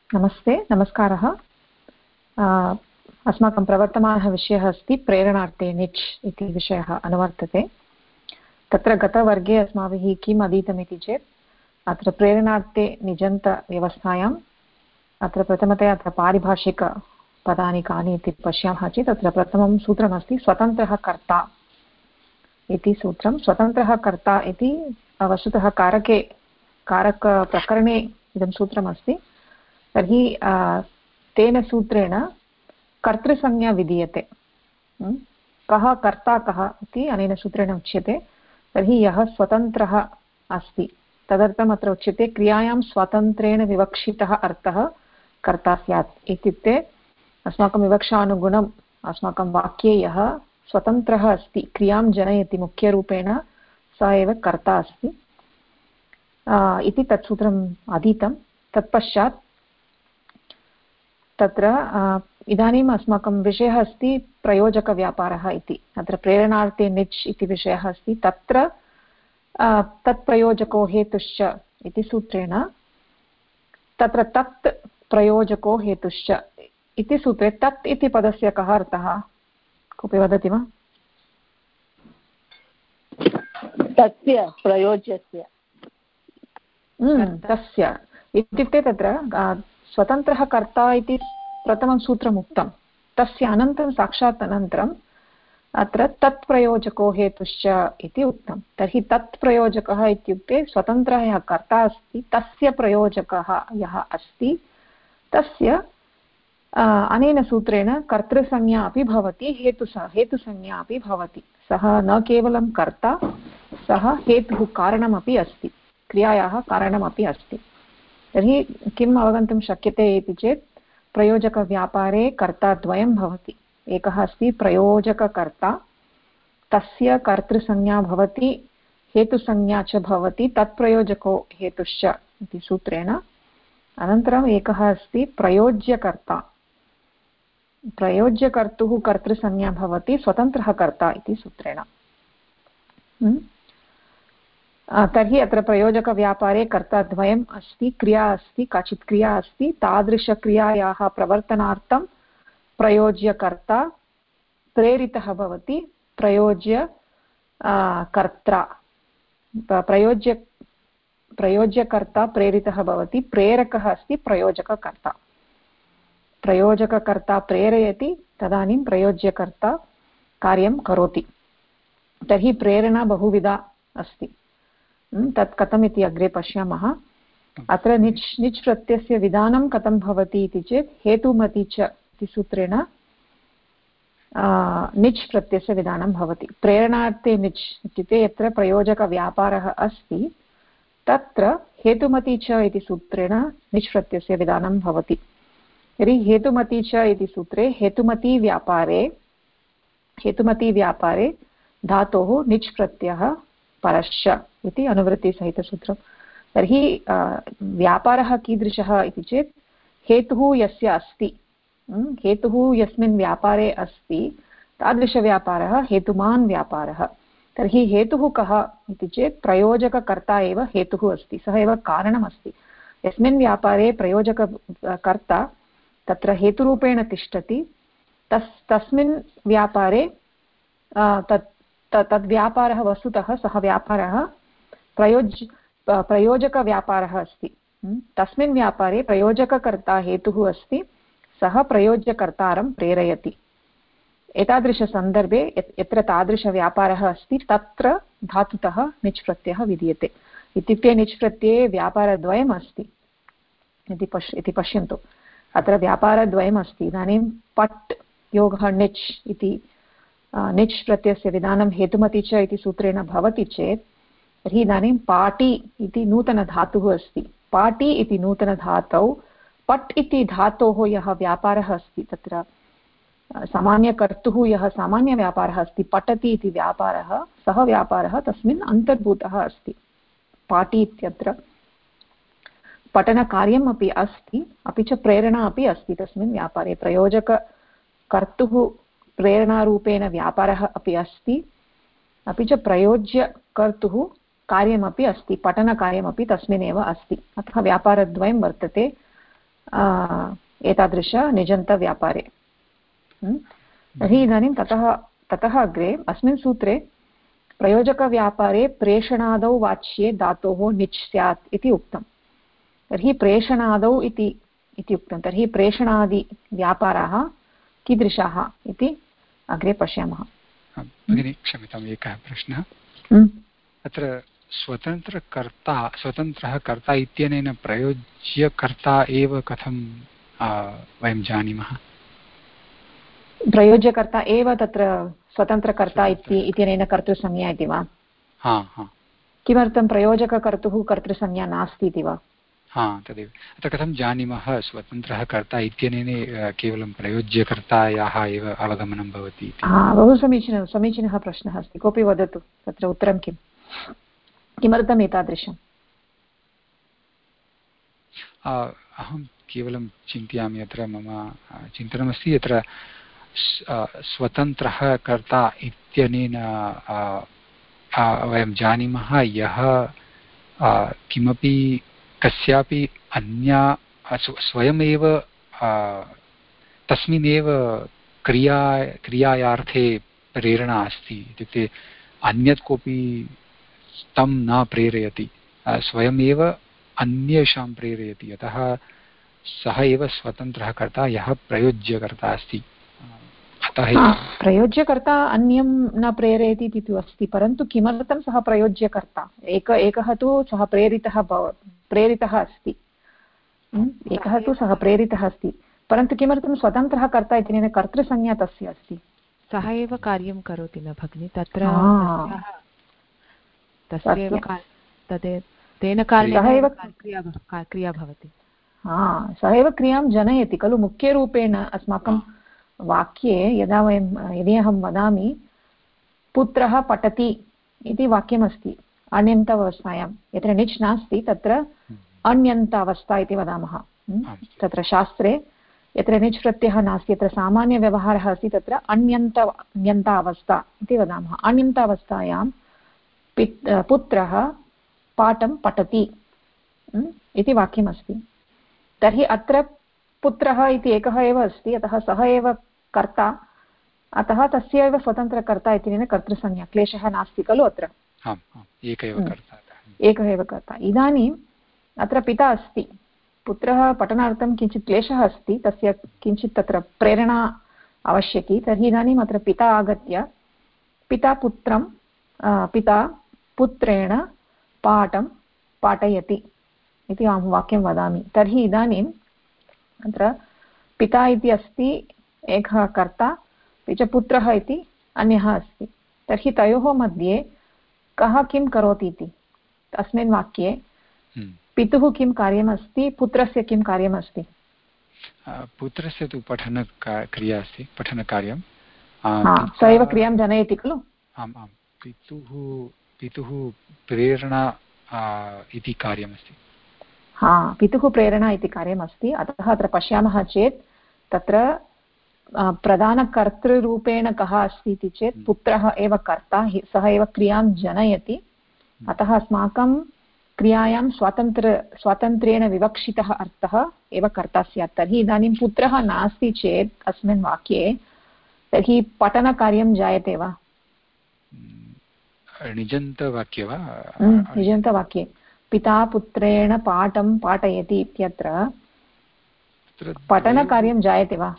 नमस्ते, नमस्कारः। अस्माकं प्रवर्तमानः विषयः अस्ति प्रेरणार्थे निच् इति विषयः अनुवर्तते। तत्र गतवर्गे अस्माभिः किम् अधीतमिति चेत् अत्र प्रेरणार्थे निजन्तव्यवस्थायाम् अत्र प्रथमतया अत्र पारिभाषिकपदानि कानि इति पश्यामः चेत् अत्र प्रथमं सूत्रमस्ति स्वतन्त्रः कर्ता इति सूत्रं। स्वतन्त्रः कर्ता इति वस्तुतः कारकप्रकरणे इदं सूत्रमस्ति। तर्हि तेन सूत्रेण कर्तृसंज्ञा विधीयते। कः कर्ता कः इति अनेन सूत्रेण उच्यते। तर्हि यः स्वतन्त्रः अस्ति तदर्थम् अत्र उच्यते क्रियायां स्वतन्त्रेण विवक्षितः अर्थः कर्ता स्यात्। इत्युक्ते अस्माकं विवक्षानुगुणम् अस्माकं वाक्ये यः स्वतन्त्रः अस्ति, क्रियां जनयति मुख्यरूपेण, सः एव कर्ता अस्ति इति तत् सूत्रम् अधीतं। तत्पश्चात् तत्र इदानीम् अस्माकं विषयः अस्ति प्रयोजकव्यापारः इति। अत्र प्रेरणार्थे निच् इति विषयः अस्ति। तत्र तत्प्रयोजको हेतुश्च इति सूत्रेण तत्र तत् प्रयोजको हेतुश्च इति सूत्रे तत् इति पदस्य कः अर्थः, कोऽपि वदति वा? तस्य प्रयोज्यस्य तस्य इत्युक्ते तत्र स्वतन्त्रः कर्ता इति प्रथमं सूत्रम् उक्तं। तस्य अनन्तरं साक्षात् अनन्तरम् अत्र तत् प्रयोजको हेतुश्च इति उक्तं। तर्हि तत् प्रयोजकः इत्युक्ते स्वतन्त्रः यः कर्ता अस्ति तस्य प्रयोजकः यः अस्ति तस्य अनेन सूत्रेण कर्तृसंज्ञा अपि भवति, हेतुसंज्ञा अपि भवति। सः न केवलं कर्ता, सः हेतुः कारणमपि अस्ति, क्रियायाः कारणमपि अस्ति। तर्हि किम् अवगन्तुं शक्यते इति चेत् प्रयोजकव्यापारे कर्ताद्वयं भवति। एकः अस्ति प्रयोजककर्ता, तस्य कर्तृसंज्ञा भवति, हेतुसंज्ञा च भवति, तत्प्रयोजको हेतुश्च इति सूत्रेण। अनन्तरम् एकः अस्ति प्रयोज्यकर्ता, प्रयोज्यकर्तुः कर्तृसंज्ञा भवति, स्वतन्त्रः कर्ता इति सूत्रेण। तर्हि अत्र प्रयोजकव्यापारे कर्ताद्वयम् अस्ति, क्रिया अस्ति, काचित् क्रिया अस्ति। तादृशक्रियायाः प्रवर्तनार्थं प्रयोज्यकर्ता प्रेरितः भवति, प्रयोज्य कर्ता प्रयोज्यकर्ता प्रेरितः भवति, प्रेरकः अस्ति प्रयोजककर्ता। प्रयोजककर्ता प्रेरयति, तदानीं प्रयोज्यकर्ता कार्यं करोति। तर्हि प्रेरणा बहुविधा अस्ति। तत् कथम् इति अग्रे पश्यामः। अत्र निच् प्रत्ययस्य विधानं कथं भवति इति चेत् हेतुमति च इति सूत्रेण निच् प्रत्ययस्य विधानं भवति। प्रेरणार्थे निच् इत्युक्ते यत्र प्रयोजकव्यापारः अस्ति तत्र हेतुमति च इति सूत्रेण निच् प्रत्ययस्य विधानं भवति। तर्हि हेतुमति च इति सूत्रे हेतुमतिव्यापारे धातोः निच् प्रत्ययः परश्च इति अनुवृत्तिसहितसूत्रं। तर्हि व्यापारः कीदृशः इति चेत् हेतुः यस्य अस्ति, हेतुः यस्मिन् व्यापारे अस्ति तादृशव्यापारः हेतुमान् व्यापारः। तर्हि हेतुः कः इति चेत् प्रयोजककर्ता एव हेतुः अस्ति, सः एव कारणमस्ति। यस्मिन् व्यापारे प्रयोजककर्ता तत्र हेतुरूपेण तिष्ठति तस्मिन् व्यापारे तद्व्यापारः वस्तुतः सः व्यापारः प्रयोजकव्यापारः अस्ति। तस्मिन् व्यापारे प्रयोजककर्ता हेतुः अस्ति, सः प्रयोज्यकर्तारं प्रेरयति। एतादृशसन्दर्भे यत्र तादृशव्यापारः अस्ति तत्र धातुतः निच् प्रत्ययः विधीयते। इत्युक्ते निच् प्रत्यये व्यापारद्वयम् अस्ति इति पश्यन्तु। अत्र व्यापारद्वयम् अस्ति। इदानीं पट् योगः निच् इति निच् प्रत्ययस्य विधानं हेतुमति च इति सूत्रेण भवति चेत् तर्हि इदानीं पाटी इति नूतनधातुः अस्ति। पाटी इति नूतनधातौ पट् इति धातोः यः व्यापारः अस्ति, तत्र सामान्यकर्तुः यः सामान्यव्यापारः अस्ति, पठति इति व्यापारः, सः व्यापारः तस्मिन् अन्तर्भूतः अस्ति। पाटी इत्यत्र पठनकार्यम् अपि अस्ति, अपि च प्रेरणा अपि अस्ति तस्मिन् व्यापारे। प्रयोजककर्तुः प्रेरणारूपेण व्यापारः अपि अस्ति, अपि च प्रयोज्यकर्तुः कार्यमपि अस्ति, पठनकार्यमपि तस्मिन्नेव अस्ति। अतः व्यापारद्वयं वर्तते। एतादृश निजन्तव्यापारे। तर्हि इदानीं ततः अग्रे अस्मिन् सूत्रे प्रयोजकव्यापारे प्रेषणादौ वाच्ये धातोः निच् स्यात् इति उक्तं। तर्हि प्रेषणादौ इति उक्तं। तर्हि प्रेषणादिव्यापाराः कीदृशाः इति अग्रे पश्यामः। भगिनी क्षम्यताम्, एकः प्रश्नः। अत्र स्वतन्त्रः कर्ता इत्यनेन प्रयोज्यकर्ता एव कथं वयं जानीमः? प्रयोज्यकर्ता एव तत्र स्वतन्त्रकर्ता इत्यनेन कर्तृसंज्ञा इति वा? किमर्थं प्रयोजककर्तुः कर्तृसंज्ञा नास्ति इति वा? तदेव। अत्र कथं जानीमः स्वतन्त्रः कर्ता इत्यनेन केवलं प्रयोज्यकर्तायाः एव अवगमनं भवति? बहु समीचीनः प्रश्नः अस्ति। कोऽपि वदतु तत्र उत्तरं किम्? किमर्थम् एतादृशम्? अहं केवलं चिन्तयामि, अत्र मम चिन्तनमस्ति, यत्र स्वतन्त्रः कर्ता इत्यनेन वयं जानीमः यः किमपि कस्यापि अन्या स्वयमेव तस्मिन्नेव क्रियायार्थे प्रेरणा अस्ति, इत्युक्ते अन्यत् कोऽपि तं न प्रेरयति, स्वयमेव अन्येषां प्रेरयति। अतः सः एव स्वतन्त्रः कर्ता यः प्रयोज्यकर्ता अस्ति। प्रयोज्यकर्ता अन्यं न प्रेरयति इति तु अस्ति, परन्तु किमर्थं सः प्रयोज्यकर्ता? एकः तु सः प्रेरितः अस्ति, एकः तु सः प्रेरितः अस्ति, परन्तु किमर्थं स्वतन्त्रः कर्ता इत्यनेन कर्तृसंज्ञा तस्य अस्ति? सः एव कार्यं करोति न भगिनि, तत्र तेन कारणेन क्रिया भवति। सः एव क्रियां जनयति खलु मुख्यरूपेण। अस्माकं वाक्ये यदि अहं वदामि पुत्रः पठति इति वाक्यमस्ति अण्यन्तावस्थायां, यत्र निच् नास्ति तत्र अण्यन्तावस्था इति वदामः। तत्र शास्त्रे यत्र निच् प्रत्ययः नास्ति, यत्र सामान्यव्यवहारः अस्ति, तत्र अण्यन्तावस्था इति वदामः। अण्यन्तावस्थायां पुत्रः पाठं पठति इति वाक्यमस्ति। तर्हि अत्र पुत्रः इति एकः एव अस्ति, अतः सः एव कर्ता, अतः तस्य एव स्वतन्त्रकर्ता इत्यनेन कर्तृसंज्ञा, क्लेशः नास्ति खलु अत्र। एकः एव कर्ता। इदानीम् अत्र पिता अस्ति, पुत्रः पठनार्थं किञ्चित् क्लेशः अस्ति, तस्य किञ्चित् तत्र प्रेरणा आवश्यकी। तर्हि इदानीम् अत्र पिता आगत्य पिता पुत्रेण पाठं पाठयति इति अहं वाक्यं वदामि। तर्हि इदानीम् अत्र पिता इति अस्ति एकः कर्ता, अपि च पुत्रः इति अन्यः अस्ति। तर्हि तयोः मध्ये कः किं करोति इति अस्मिन् वाक्ये पितुः किं कार्यमस्ति, पुत्रस्य किं कार्यमस्ति? पुत्रस्य तु पठनक्रिया अस्ति, पठनकार्यं। स एव क्रियां जनयति खलु। आम् आम्, पितुः प्रेरणा इति कार्यमस्ति। पितुः प्रेरणा इति कार्यमस्ति। अतः अत्र पश्यामः चेत् तत्र प्रधानकर्तृरूपेण कः अस्ति इति चेत् पुत्रः एव कर्ता, सः एव क्रियां जनयति। अतः अस्माकं क्रियायां स्वातन्त्र्येण विवक्षितः अर्थः एव कर्ता स्यात्। तर्हि इदानीं पुत्रः नास्ति चेत् अस्मिन् वाक्ये तर्हि पठनकार्यं जायते वा? निजन्तवाक्ये वा? निजन्तवाक्ये पिता पुत्रेण पाठं पाठयति इत्यत्र पठनकार्यं जायते वा?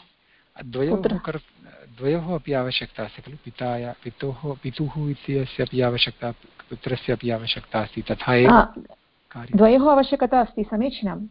द्वयोः अपि आवश्यकता अस्ति खलु। पितुः इत्यस्य अपि आवश्यकता, पुत्रस्य अपि आवश्यकता अस्ति, तथा एव द्वयोः आवश्यकता अस्ति, समीचीनं।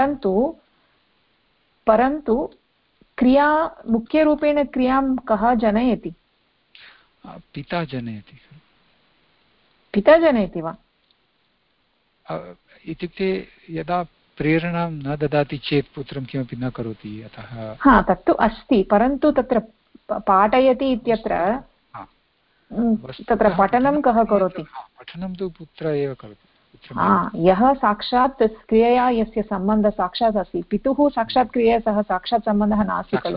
परन्तु क्रिया मुख्यरूपेण क्रियां कः जनयति? पिता जनयति। पिता जनयति वा? इत्युक्ते यदा प्रेरणां न ददाति चेत् पुत्रं किमपि न करोति। अतः तत्तु अस्ति, परन्तु तत्र पाठयति इत्यत्र तत्र पठनं कः करोति? पठनं तु पुत्र एव करोति। यः साक्षात् क्रियया यस्य सम्बन्धः साक्षात् अस्ति, पितुः साक्षात् क्रियया सह साक्षात् सम्बन्धः नास्ति खलु।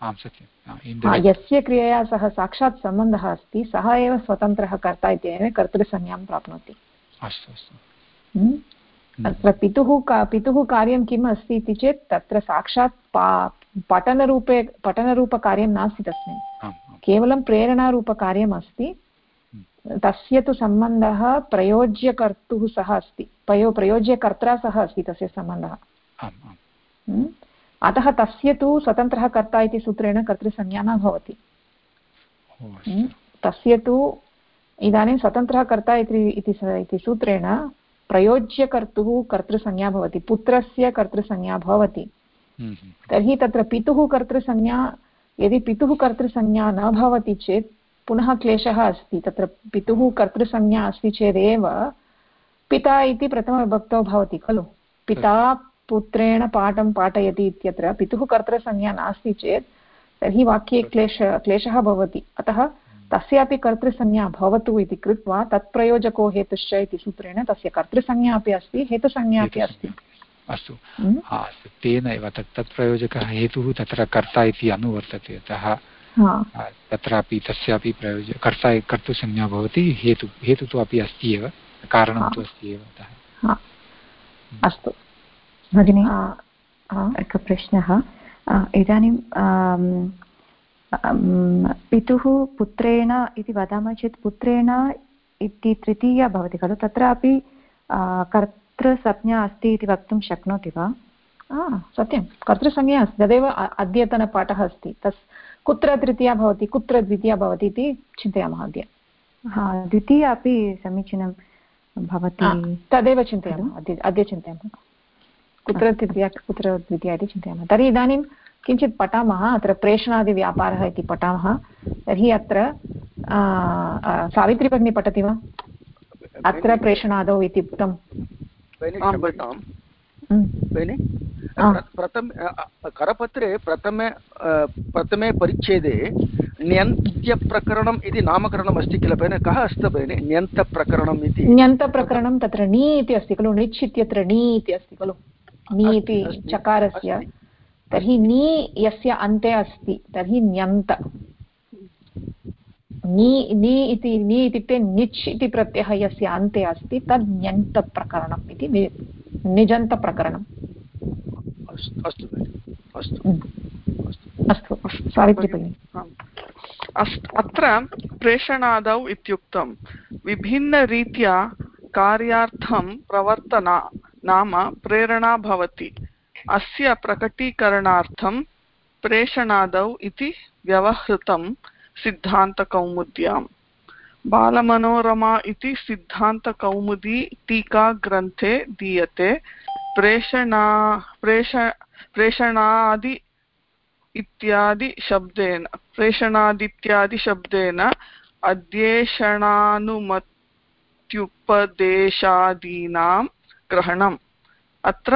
यस्य क्रियया सह साक्षात् सम्बन्धः अस्ति सः एव स्वतन्त्रः कर्ता इत्यनेन कर्तृसंज्ञां प्राप्नोति। अस्तु अस्तु। अत्र पितुः कार्यं किम् अस्ति इति चेत् तत्र साक्षात् पठनरूपकार्यं नास्ति तस्मिन्, केवलं प्रेरणारूपकार्यम् अस्ति। तस्य तु सम्बन्धः प्रयोज्यकर्तुः सह अस्ति, प्रयोज्यकर्त्रा सह अस्ति तस्य सम्बन्धः। अतः तस्य तु स्वतन्त्रः कर्ता इति सूत्रेण कर्तृसंज्ञा न भवति। तस्य तु इदानीं स्वतन्त्रः कर्ता इति सूत्रेण प्रयोज्यकर्तुः कर्तृसंज्ञा भवति, पुत्रस्य कर्तृसंज्ञा भवति। तर्हि तत्र पितुः कर्तृसंज्ञा, यदि पितुः कर्तृसंज्ञा न भवति चेत् पुनः क्लेशः अस्ति। तत्र पितुः कर्तृसंज्ञा अस्ति चेदेव पिता इति प्रथमविभक्तौ भवति खलु। पिता पुत्रेण पाठं पाठयति इत्यत्र पितुः कर्तृसंज्ञा नास्ति चेत् तर्हि वाक्ये क्लेशः भवति। अतः तस्यापि कर्तृसंज्ञा भवतु इति कृत्वा तत्प्रयोजको हेतुश्च इति सूत्रेण तस्य कर्तृसंज्ञा अपि अस्ति, हेतुसंज्ञा अपि अस्ति। अस्तु, तेन एव तत्प्रयोजकः हेतुः तत्र कर्ता इति अनुवर्तते, अतः तत्रापि तस्यापि कर्तृसंज्ञा भवति, हेतु तु अपि अस्ति एव, कारणं तु अस्ति एव। अतः अस्तु भगिनी, एकः प्रश्नः। इदानीं पितुः पुत्रेण इति वदामः चेत् पुत्रेण इति तृतीया भवति खलु, तत्रापि कर्तृसंज्ञा अस्ति इति वक्तुं शक्नोति वा? सत्यं, कर्तृसंज्ञा अस्ति, तदेव अद्यतनपाठः अस्ति। कुत्र तृतीया भवति, कुत्र द्वितीया भवति इति चिन्तयामः अद्य। द्वितीया अपि समीचीनं भवति, तदेव चिन्तयामः अद्य चिन्तयामः, कुत्र तृतीया कुत्र द्वितीया इति चिन्तयामः। तर्हि इदानीं किञ्चित् पठामः, अत्र प्रेषणादिव्यापारः इति पठामः। तर्हि अत्र सावित्री भगिनी पठति वा? अत्र प्रेषणादौ इति उक्तं। करपत्रे प्रथमे परिच्छेदे ण्यन्त्यप्रकरणम् इति नामकरणम् अस्ति किल भगिनि? कः अस्ति भगिनि ण्यन्तप्रकरणम् इति? ण्यन्तप्रकरणं तत्र णी इति अस्ति खलु, णिच् इत्यत्र णी इति अस्ति खलु, णी इति चकारस्य। तर्हि नी यस्य अन्ते अस्ति तर्हि ण्यन्त। नी इत्युक्ते निच् इति प्रत्ययः यस्य अन्ते अस्ति तद् ण्यन्तप्रकरणम् इति निजन्तप्रकरणम्। अस्तु सावित्री भगिनी। अत्र प्रेषणादौ इत्युक्तं विभिन्नरीत्या कार्यार्थं प्रवर्तना नाम प्रेरणा भवति। अस्य प्रकटीकरणार्थं प्रेषणादौ इति व्यवहृतं सिद्धान्तकौमुद्यां। बालमनोरमा इति सिद्धान्तकौमुदी टीकाग्रन्थे दीयते। प्रेषणादि इत्यादि शब्देन अध्येषणानुमत्युपदेशादीनां ग्रहणम्। अत्र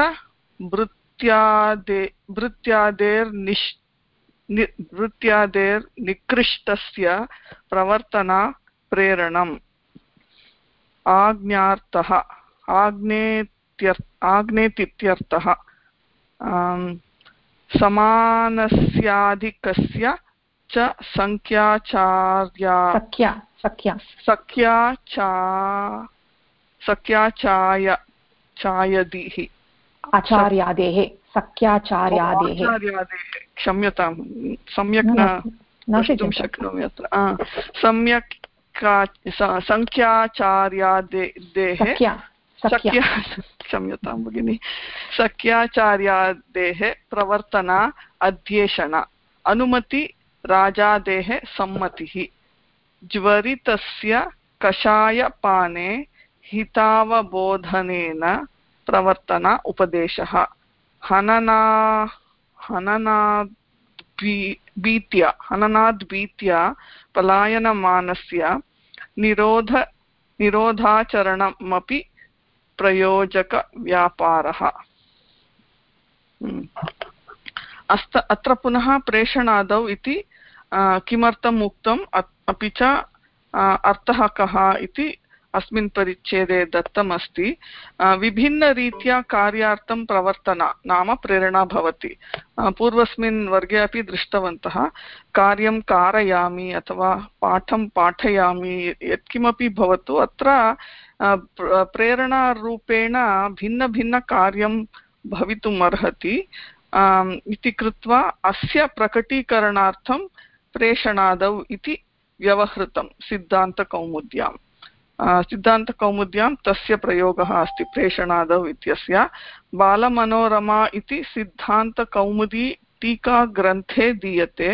वृत्त्यादेर्निकृष्टस्य प्रवर्तना प्रेरणम्। आज्ञेतित्यर्थः समानस्याधिकस्य च सख्याचार्यादेः क्षम्यतां, सम्यक् न वक्तुं शक्नोमि अत्र। सम्यक् सङ्ख्याचार्यादेः क्षम्यतां भगिनि, सख्याचार्यादेः प्रवर्तना अध्येषण। अनुमति राजादेः सम्मतिः। ज्वरितस्य कषायपाने हितावबोधनेन प्रवर्तना उपदेशः। हननाद्भीत्या पलायनमानस्य निरोधाचरणमपि प्रयोजकव्यापारः। अत्र पुनः प्रेषणादौ इति किमर्थम् उक्तम्, अपि च अर्थः कः इति अस्मिन् परिच्छेदे दत्तमस्ति। विभिन्नरीत्या कार्यार्थं प्रवर्तना नाम प्रेरणा भवति। पूर्वस्मिन् वर्गे अपि दृष्टवन्तः, कार्यं कारयामि अथवा पाठं पाठयामि, यत्किमपि भवतु, अत्र प्रेरणारूपेण भिन्नभिन्नकार्यं भवितुम् अर्हति इति कृत्वा अस्य प्रकटीकरणार्थं प्रेषणादौ इति व्यवहृतं सिद्धान्तकौमुद्यां। सिद्धान्तकौमुद्यां तस्य प्रयोगः अस्ति प्रेषणादौ इत्यस्य। बालमनोरमा इति सिद्धान्तकौमुदी टीकाग्रन्थे दीयते।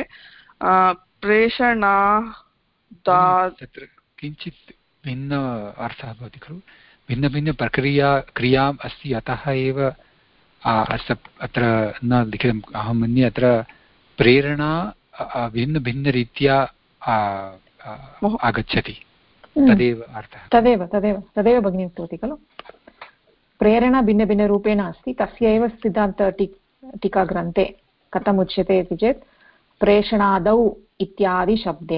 तत्र किञ्चित् भिन्न अर्थः भवति खलु, क्रियाम् अस्ति, अतः एव अत्र न लिखितम्। अहं मन्ये अत्र प्रेरणा भिन्नभिन्नरीत्या आगच्छति, तदेव अर्थः। तदेव भगिनी उक्तवती खलु, प्रेरणा भिन्नभिन्नरूपेण अस्ति। तस्य एव सिद्धान्त टीकाग्रन्थे कथम् उच्यते इति चेत् प्रेषणादौ इत्यादि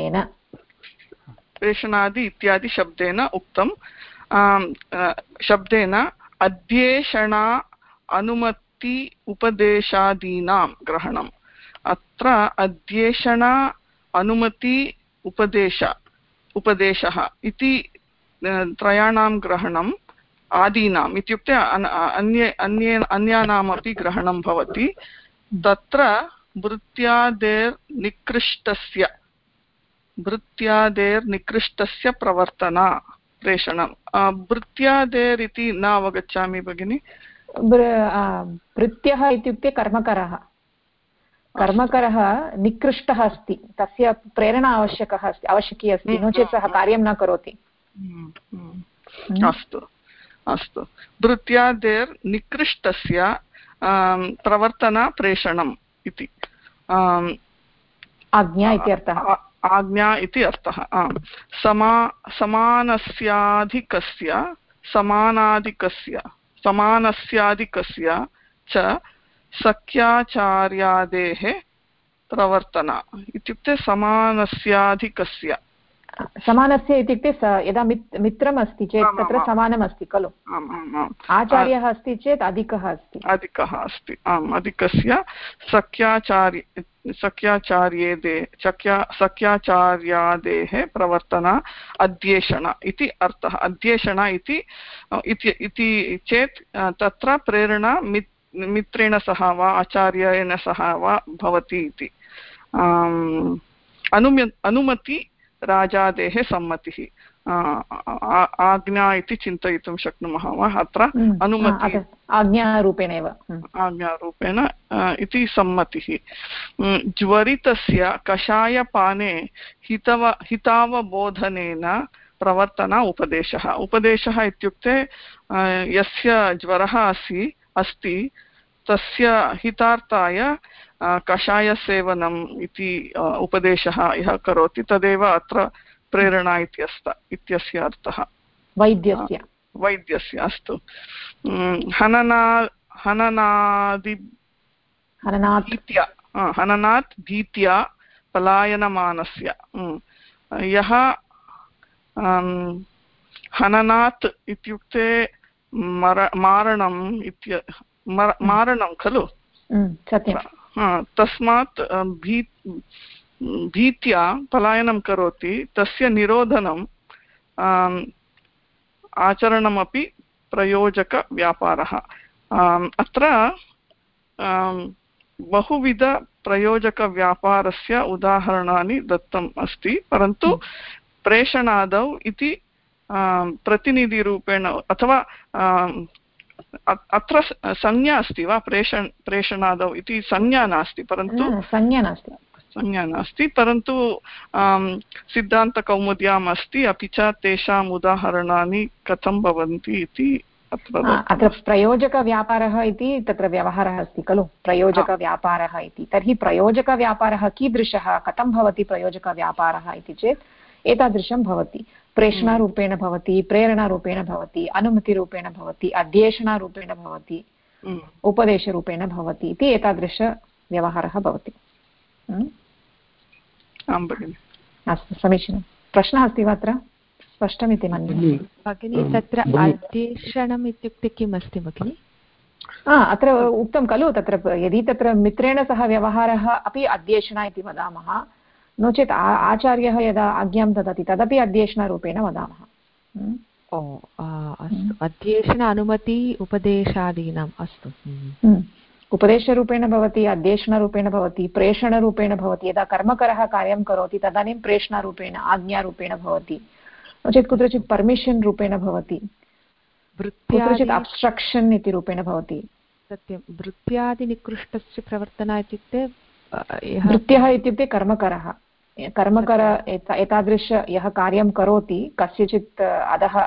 शब्देन उक्तं, शब्देन अध्येषणा अनुमति उपदेशादीनां ग्रहणम्। अत्र अध्येषणा अनुमति उपदेशः इति त्रयाणां ग्रहणम् आदीनाम् इत्युक्ते अन्यानामपि ग्रहणं भवति। तत्र भृत्यादेर्निकृष्टस्य प्रवर्तना प्रेषणं। भृत्यादेर् इति न अवगच्छामि भगिनि। भृत्यः इत्युक्ते कर्मकरः निकृष्टः अस्ति, तस्य प्रेरणा आवश्यकी अस्ति, नो चेत् सः कार्यं न करोति। अस्तु भृत्यादेर्निकृष्टस्य प्रवर्तना प्रेषणम् इति आज्ञा इति अर्थः। आज्ञा इति अर्थः। समानस्याधिकस्य च सख्याचार्यादेः प्रवर्तना इत्युक्ते समानस्य इत्युक्ते यदा मित्रम् अस्ति चेत् तत्र समानम् अस्ति खलु। आचार्यः अस्ति चेत् अधिकः अस्ति। अधिकस्य सख्याचार्यादेः प्रवर्तना अध्येषण इति अर्थः। अध्येषण इति चेत् तत्र प्रेरणा मित्रेण सह वा आचार्येण सह वा भवति इति। अनुमति राजादेः सम्मतिः, आज्ञा इति चिन्तयितुं शक्नुमः वा। अत्र अनुमति आज्ञारूपेण इति सम्मतिः। ज्वरितस्य कषायपाने हितावबोधनेन प्रवर्तना उपदेशः इत्युक्ते यस्य ज्वरः अस्ति तस्य हितार्थाय कषायसेवनम् इति उपदेशः यः करोति तदेव अत्र प्रेरणा इत्यस्य अर्थः। वैद्यस्य अस्तु। हननात् भीत्या पलायनमानस्य, यः हननात् इत्युक्ते मारणं खलु। तस्मात् भीत्या पलायनं करोति, तस्य निरोधनम् आचरणमपि प्रयोजकव्यापारः। अत्र बहुविधप्रयोजकव्यापारस्य उदाहरणानि दत्तम् अस्ति, परन्तु प्रेषणादौ इति प्रतिनिधिरूपेण अथवा अत्र संज्ञा अस्ति वा? प्रेषणादौ इति संज्ञा नास्ति, परन्तु सिद्धान्तकौमुद्याम् अस्ति, अपि च तेषाम् उदाहरणानि कथं भवन्ति इति अत्र प्रयोजकव्यापारः इति तत्र व्यवहारः अस्ति खलु, प्रयोजकव्यापारः इति। तर्हि प्रयोजकव्यापारः कीदृशः, कथं भवति प्रयोजकव्यापारः इति चेत् एतादृशं भवति। प्रेषणारूपेण भवति, प्रेरणारूपेण भवति, अनुमतिरूपेण भवति, अध्येषणारूपेण भवति, उपदेशरूपेण भवति इति एतादृशव्यवहारः भवति। आं भगिनि। अस्तु, समीचीनं। प्रश्नः अस्ति वा अत्र? स्पष्टमिति मन्ये भगिनी। तत्र अध्येषणम् इत्युक्ते किम् अस्ति भगिनि? अत्र उक्तं खलु, तत्र यदि तत्र मित्रेण सह व्यवहारः अपि अध्येषणा इति वदामः, नो चेत् आचार्यः यदा आज्ञां ददाति तदपि अध्येषणरूपेण वदामः। अस्तु अध्येशन अनुमति उपदेशादीनाम् अस्तु उपदेशरूपेण भवति, अध्येशनरूपेण भवति, प्रेषणरूपेण भवति। यदा कर्मकरः कार्यं करोति तदानीं प्रेषणरूपेण आज्ञारूपेण भवति, नो चेत् कुत्रचित् पर्मिशन् रूपेण भवति, कुत्रचित् अब्स्ट्रक्षन् इति रूपेण भवति। सत्यं वृत्त्यादिनिकृष्टस्य प्रवर्तना इत्युक्ते वृत्त्यः इत्युक्ते कर्मकरः, कर्मकर एतादृश यः कार्यं करोति कस्यचित् अधः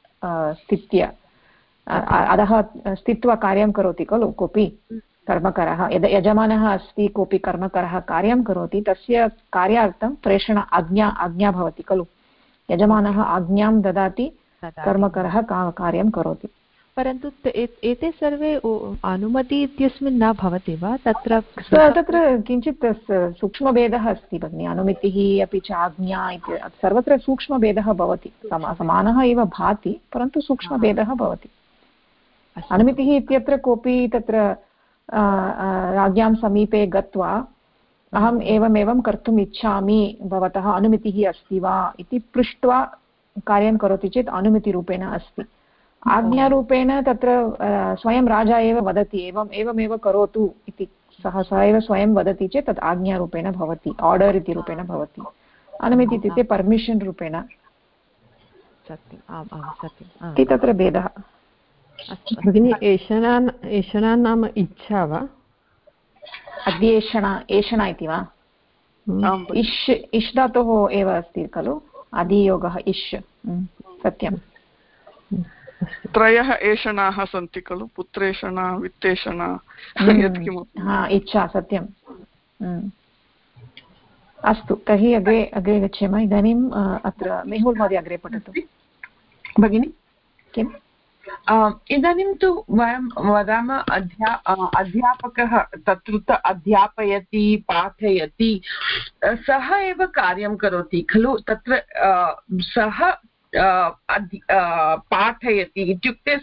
स्थित्वा कार्यं करोति खलु कोऽपि कर्मकरः, यजमानः अस्ति कोऽपि कर्मकरः कार्यं करोति, तस्य कार्यार्थं प्रेषण आज्ञा भवति खलु। यजमानः आज्ञां ददाति, कर्मकरः कार्यं करोति। परन्तु एते सर्वे अनुमति इत्यस्मिन् न भवति वा? तत्र किञ्चित् सूक्ष्मभेदः अस्ति भगिनि। अनुमतिः अपि च आज्ञा इति सर्वत्र सूक्ष्मभेदः भवति, समानः एव भाति परन्तु सूक्ष्मभेदः भवति। अनुमतिः इत्यत्र कोऽपि तत्र राज्ञां समीपे गत्वा अहम् एवमेवं कर्तुम् इच्छामि, भवतः अनुमतिः अस्ति वा इति पृष्ट्वा कार्यं करोति चेत् अनुमतिरूपेण अस्ति। आज्ञारूपेण तत्र स्वयं राजा एव वदति एवमेव करोतु इति, सः एव स्वयं वदति चेत् तत् आज्ञारूपेण भवति, आर्डर् इति रूपेण भवति। अनुमति इत्युक्ते पर्मिशन् रूपेण इति तत्र भेदः। भगिनि एषणा नाम इच्छा वा? अध्येषणा एषणा इति वा? इष् धातोः एव अस्ति खलु, अधियोगः इष्। सत्यं त्रयः एषणाः सन्ति खलु, पुत्रेषणा, वित्तेषणा, यत्किमपि। इच्छा, सत्यं। अस्तु, तर्हि अग्रे गच्छेम। इदानीम् अत्र मेहुल् महोदय अग्रे पठतु भगिनि। किम्? इदानीं तु वयं वदामः अध्यापकः तत्र अध्यापयति, पाठयति, सः एव कार्यं करोति खलु। तत्र सः पाठयति इत्युक्ते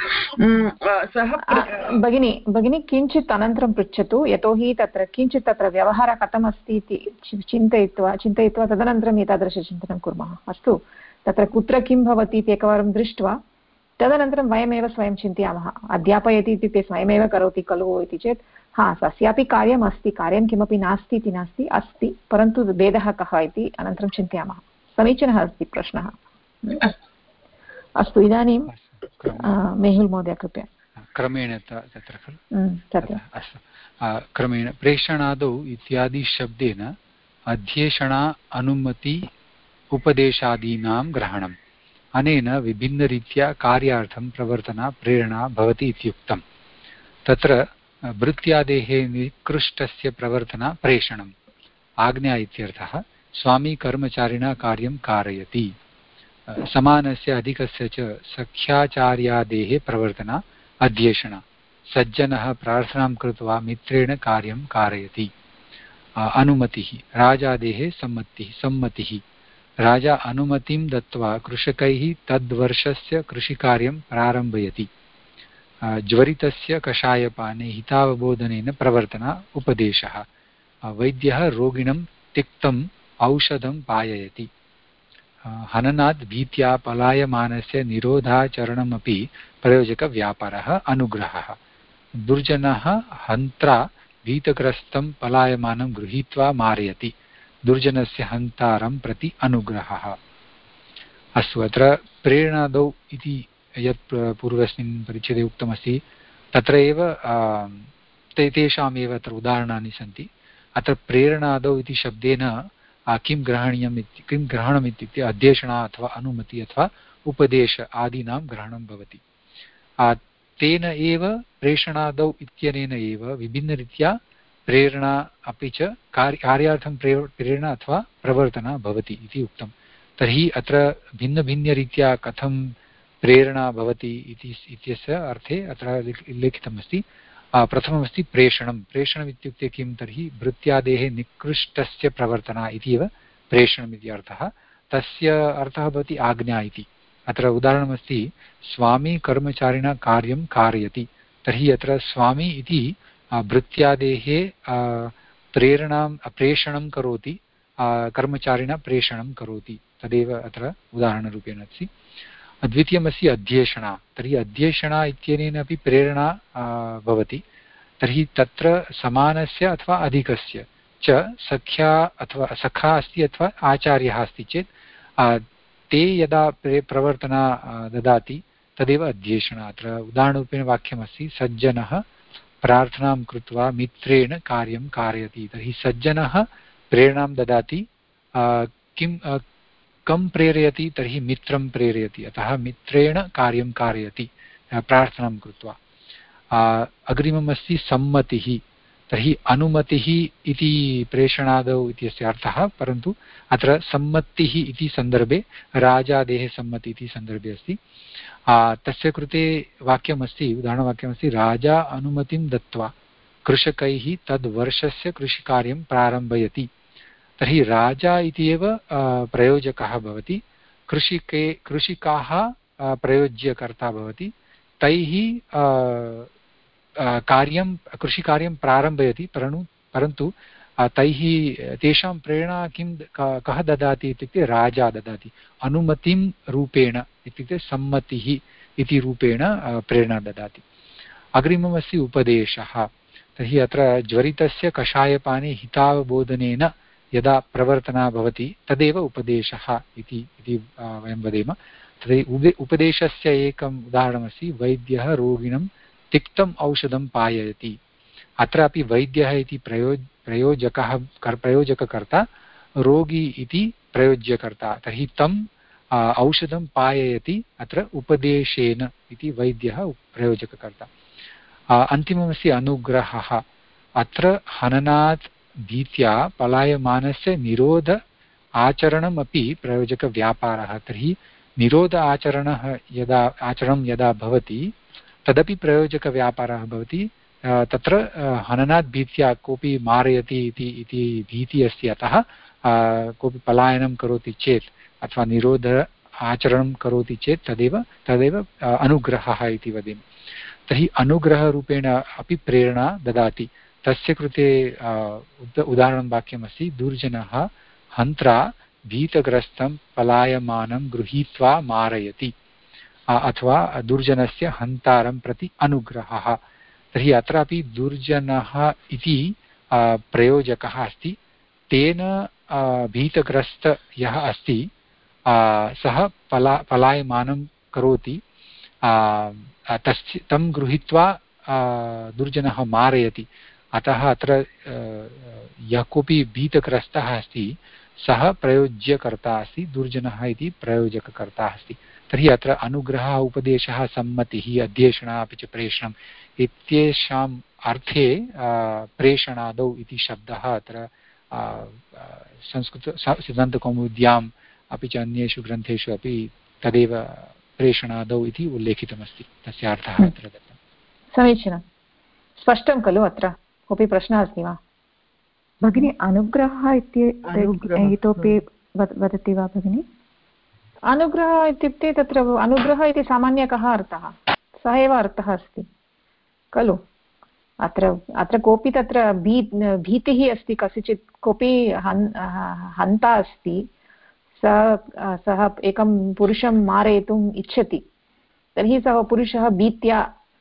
सः भगिनी किञ्चित् अनन्तरं पृच्छतु, यतोहि तत्र किञ्चित् तत्र व्यवहारः कथम् अस्ति इति चिन्तयित्वा तदनन्तरम् एतादृशचिन्तनं कुर्मः। अस्तु, तत्र कुत्र किं भवति इति एकवारं दृष्ट्वा तदनन्तरं वयमेव स्वयं चिन्तयामः। अध्यापयति इत्युक्ते स्वयमेव करोति खलु इति चेत् तस्यापि कार्यम् अस्ति, कार्यं किमपि नास्ति इति नास्ति, अस्ति, परन्तु भेदः कः इति अनन्तरं चिन्तयामः। समीचीनः अस्ति प्रश्नः। अस्तु, इदानीं मेहुल् महोदय कृपया क्रमेण तत्र खलु। अस्तु, क्रमेण प्रेषणादौ इत्यादि शब्देन अध्येषणा अनुमति उपदेशादीनां ग्रहणम्, अनेन विभिन्नरीत्या कार्यार्थं प्रवर्तना प्रेरणा भवति इत्युक्तम्। तत्र वृत्त्यादेः निकृष्टस्य प्रवर्तना प्रेषणम्, आज्ञा इत्यर्थः। स्वामी कर्मचारिणा कार्यं कारयति, समानस्य अधिकस्य च सख्याचार्यादेः प्रवर्तना अध्येषणा। सज्जनः प्रार्थनां कृत्वा मित्रेण कार्यं कारयति। अनुमतिः राजादेः सम्मतिः, राजा अनुमतिं दत्त्वा कृषकैः तद्वर्षस्य कृषिकार्यं प्रारम्भयति। ज्वरितस्य कषायपाने हितावबोधनेन प्रवर्तना उपदेशः। वैद्यः रोगिणं तिक्तम् औषधं पाययति। हननात् भीत्या पलायमानस्य निरोधाचरणमपि प्रयोजकव्यापारः अनुग्रहः। दुर्जनः हन्त्रा भीतग्रस्तं पलायमानं गृहीत्वा मारयति, दुर्जनस्य हन्तारं प्रति अनुग्रहः। अस्तु, अत्र प्रेरणादौ इति यत् पूर्वस्मिन् परिच्छेदे उक्तमस्ति तत्र एव तेषामेव अत्र उदाहरणानि सन्ति। अत्र प्रेरणादौ इति शब्देन किं ग्रहणम् इत्युक्ते अध्येषणा अथवा अनुमति अथवा उपदेश आदीनां ग्रहणं भवति। तेन एव प्रेषणादौ इत्यनेन एव विभिन्नरीत्या प्रेरणा अपि च कार्यार्थं प्रेरणा अथवा प्रवर्तना भवति इति उक्तं। तर्हि अत्र भिन्नभिन्नरीत्या कथं प्रेरणा भवति इत्यस्य अर्थे अत्र लिखितमस्ति। प्रथममस्ति प्रेषणम् इत्युक्ते किं? तर्हि वृत्त्यादेः निकृष्टस्य प्रवर्तना इति एव प्रेषणम् इति अर्थः। तस्य अर्थः भवति आज्ञा इति। अत्र उदाहरणमस्ति स्वामी कर्मचारिणा कार्यं कारयति। तर्हि अत्र स्वामी इति वृत्त्यादेः प्रेषणं करोति, कर्मचारिणा प्रेषणं करोति, तदेव अत्र उदाहरणरूपेण अस्ति। द्वितीयमस्ति अध्येषणा। तर्हि अध्येषणा इत्यनेन अपि प्रेरणा भवति। तर्हि तत्र समानस्य अथवा अधिकस्य च सख्या अथवा सखा अस्ति अथवा आचार्यः अस्ति चेत् ते यदा प्रवर्तना ददाति तदेव अध्येषणा। अत्र उदाहरणरूपेण वाक्यमस्ति सज्जनः प्रार्थनां कृत्वा मित्रेण कार्यं कारयति। तर्हि सज्जनः प्रेरणां ददाति, कं प्रेरयति? तर्हि मित्रं प्रेरयति, अतः मित्रेण कार्यं कारयति प्रार्थनां कृत्वा। अग्रिममस्ति सम्मतिः। तर्हि अनुमतिः इति प्रेषणादौ इत्यस्य अर्थः, परन्तु अत्र सम्मतिः इति सन्दर्भे राजादेः सम्मति इति सन्दर्भे अस्ति। तस्य कृते वाक्यमस्ति, उदाहरणवाक्यमस्ति राजा अनुमतिं दत्त्वा कृषकैः तद्वर्षस्य कृषिकार्यं प्रारम्भयति। तर्हि राजा इति एव प्रयोजकः भवति, कृषिकाः प्रयोज्यकर्ता भवति। तैः कृषिकार्यं प्रारम्भयति, परन्तु तैः तेषां प्रेरणा कः ददाति इत्युक्ते राजा ददाति, अनुमतिं रूपेण इत्युक्ते सम्मतिः इति रूपेण प्रेरणा ददाति। अग्रिममस्ति उपदेशः। तर्हि अत्र ज्वरितस्य कषायपाने हितावबोधनेन यदा प्रवर्तना भवति तदेव उपदेशः इति वयं वदेम। तर्हि उपदेशस्य एकम् उदाहरणमस्ति वैद्यः रोगिणं तिक्तम् औषधं पाययति। अत्रापि वैद्यः इति प्रयोजककर्ता, रोगी इति प्रयोज्यकर्ता। तर्हि तम् औषधं पाययति अत्र उपदेशेन इति वैद्यः प्रयोजककर्ता। अन्तिममस्ति अनुग्रहः। अत्र हननात् भीत्या पलायमानस्य निरोध आचरणमपि प्रयोजकव्यापारः। तर्हि निरोध आचरणं यदा भवति तदपि प्रयोजकव्यापारः भवति। तत्र हननात् भीत्या कोऽपि मारयति इति भीतिः अस्ति, अतः कोऽपि पलायनं करोति चेत् अथवा निरोध आचरणं करोति चेत् तदेव अनुग्रहः इति वदेम। तर्हि अनुग्रहरूपेण अपि प्रेरणा ददाति। तस्य कृते उदाहरणं वाक्यमस्ति दुर्जनः हन्त्रा भीतग्रस्तं पलायमानं गृहीत्वा मारयति, अथवा दुर्जनस्य हन्तारं प्रति अनुग्रहः। तर्हि अत्रापि दुर्जनः इति प्रयोजकः अस्ति। तेन भीतग्रस्त यः अस्ति सः पलायमानं करोति, तं गृहीत्वा दुर्जनः मारयति। अतः अत्र यः कोऽपि भीतग्रस्तः अस्ति सः प्रयोज्यकर्ता अस्ति, दुर्जनः इति प्रयोजककर्ता अस्ति। तर्हि अत्र अनुग्रहः, उपदेशः, सम्मतिः, अध्येषणः अपि च प्रेषणम् इत्येषाम् अर्थे प्रेषणादौ इति शब्दः अत्र सिद्धान्तकौमुद्याम् अपि च अन्येषु ग्रन्थेषु अपि तदेव प्रेषणादौ इति उल्लेखितमस्ति। तस्य अर्थः अत्र दत्तः। समीचीनं, स्पष्टं खलु? अत्र कोऽपि प्रश्नः अस्ति वा भगिनी? अनुग्रहः इतोपि वदति वा भगिनी? अनुग्रहः इत्युक्ते तत्र अनुग्रहः इति सामान्यकः अर्थः, सः एव अर्थः अस्ति खलु? अत्र कोऽपि तत्र भीतिः अस्ति, कस्यचित् कोऽपि हन्ता अस्ति, सः एकं पुरुषं मारयितुम् इच्छति, तर्हि सः पुरुषः भीत्या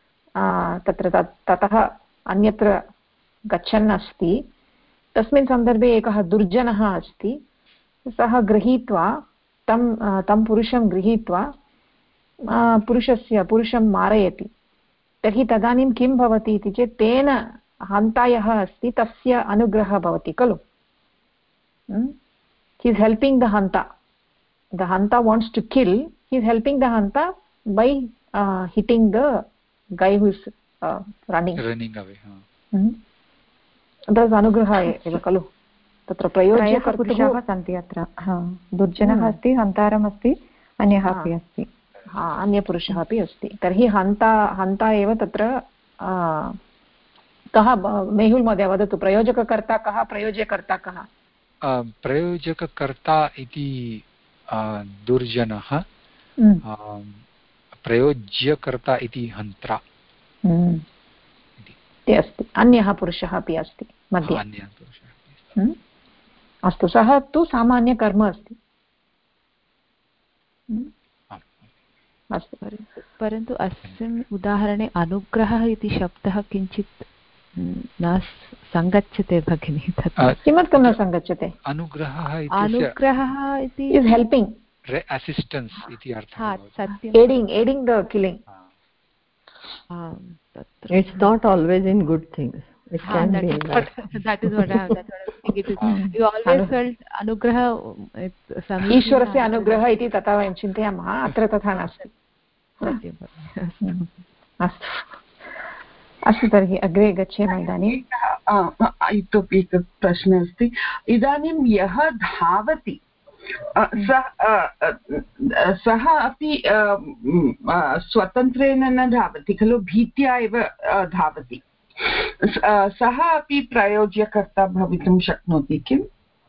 ततः अन्यत्र गच्छन् अस्ति। तस्मिन् सन्दर्भे एकः दुर्जनः अस्ति, सः गृहीत्वा तं पुरुषं गृहीत्वा पुरुषं मारयति। तर्हि तदानीं किं भवति इति चेत् तेन हन्ता यः अस्ति तस्य अनुग्रहः भवति खलु? he is helping the hanta wants to kill, he is helping the hanta by hitting the guy who is running away. तद् अनुग्रहः एव खलु? तत्र प्रयोजकपुरुषाः सन्ति अत्र, दुर्जनः अस्ति, हन्तारम् अस्ति, अन्यः अपि अस्ति, अन्यपुरुषः अपि अस्ति। तर्हि हन्ता एव तत्र कः? मेहुल् महोदय वदतु, प्रयोजककर्ता कः, प्रयोज्यकर्ता कः? प्रयोजककर्ता इति दुर्जनः, प्रयोज्यकर्ता इति हन्त्रा अस्ति। अन्यः पुरुषः अपि अस्ति मध्ये। अस्तु, सः तु सामान्यकर्म अस्ति। अस्तु। परन्तु अस्मिन् उदाहरणे अनुग्रहः इति शब्दः किञ्चित् न सङ्गच्छते भगिनि। किमर्थं न सङ्गच्छते? अनुग्रहः इति इस् हेल्पिङ्ग् असिस्टेन्स् इति अर्थः। Aiding the killing. It's not always in good things. It can be. That is what I think it is. You always felt anugraha. ईश्वरस्य अनुग्रहः इति तथा वयं चिन्तयामः, अत्र तथा नास्ति। अस्तु अस्तु, तर्हि अग्रे गच्छेम। इदानीम् इतोपि एकः प्रश्नः अस्ति। इदानीं यः धावति सः अपि स्वतन्त्रेण न धावति खलु, भीत्या एव धावति। सः अपि प्रयोज्यकर्ता भवितुं शक्नोति किम्?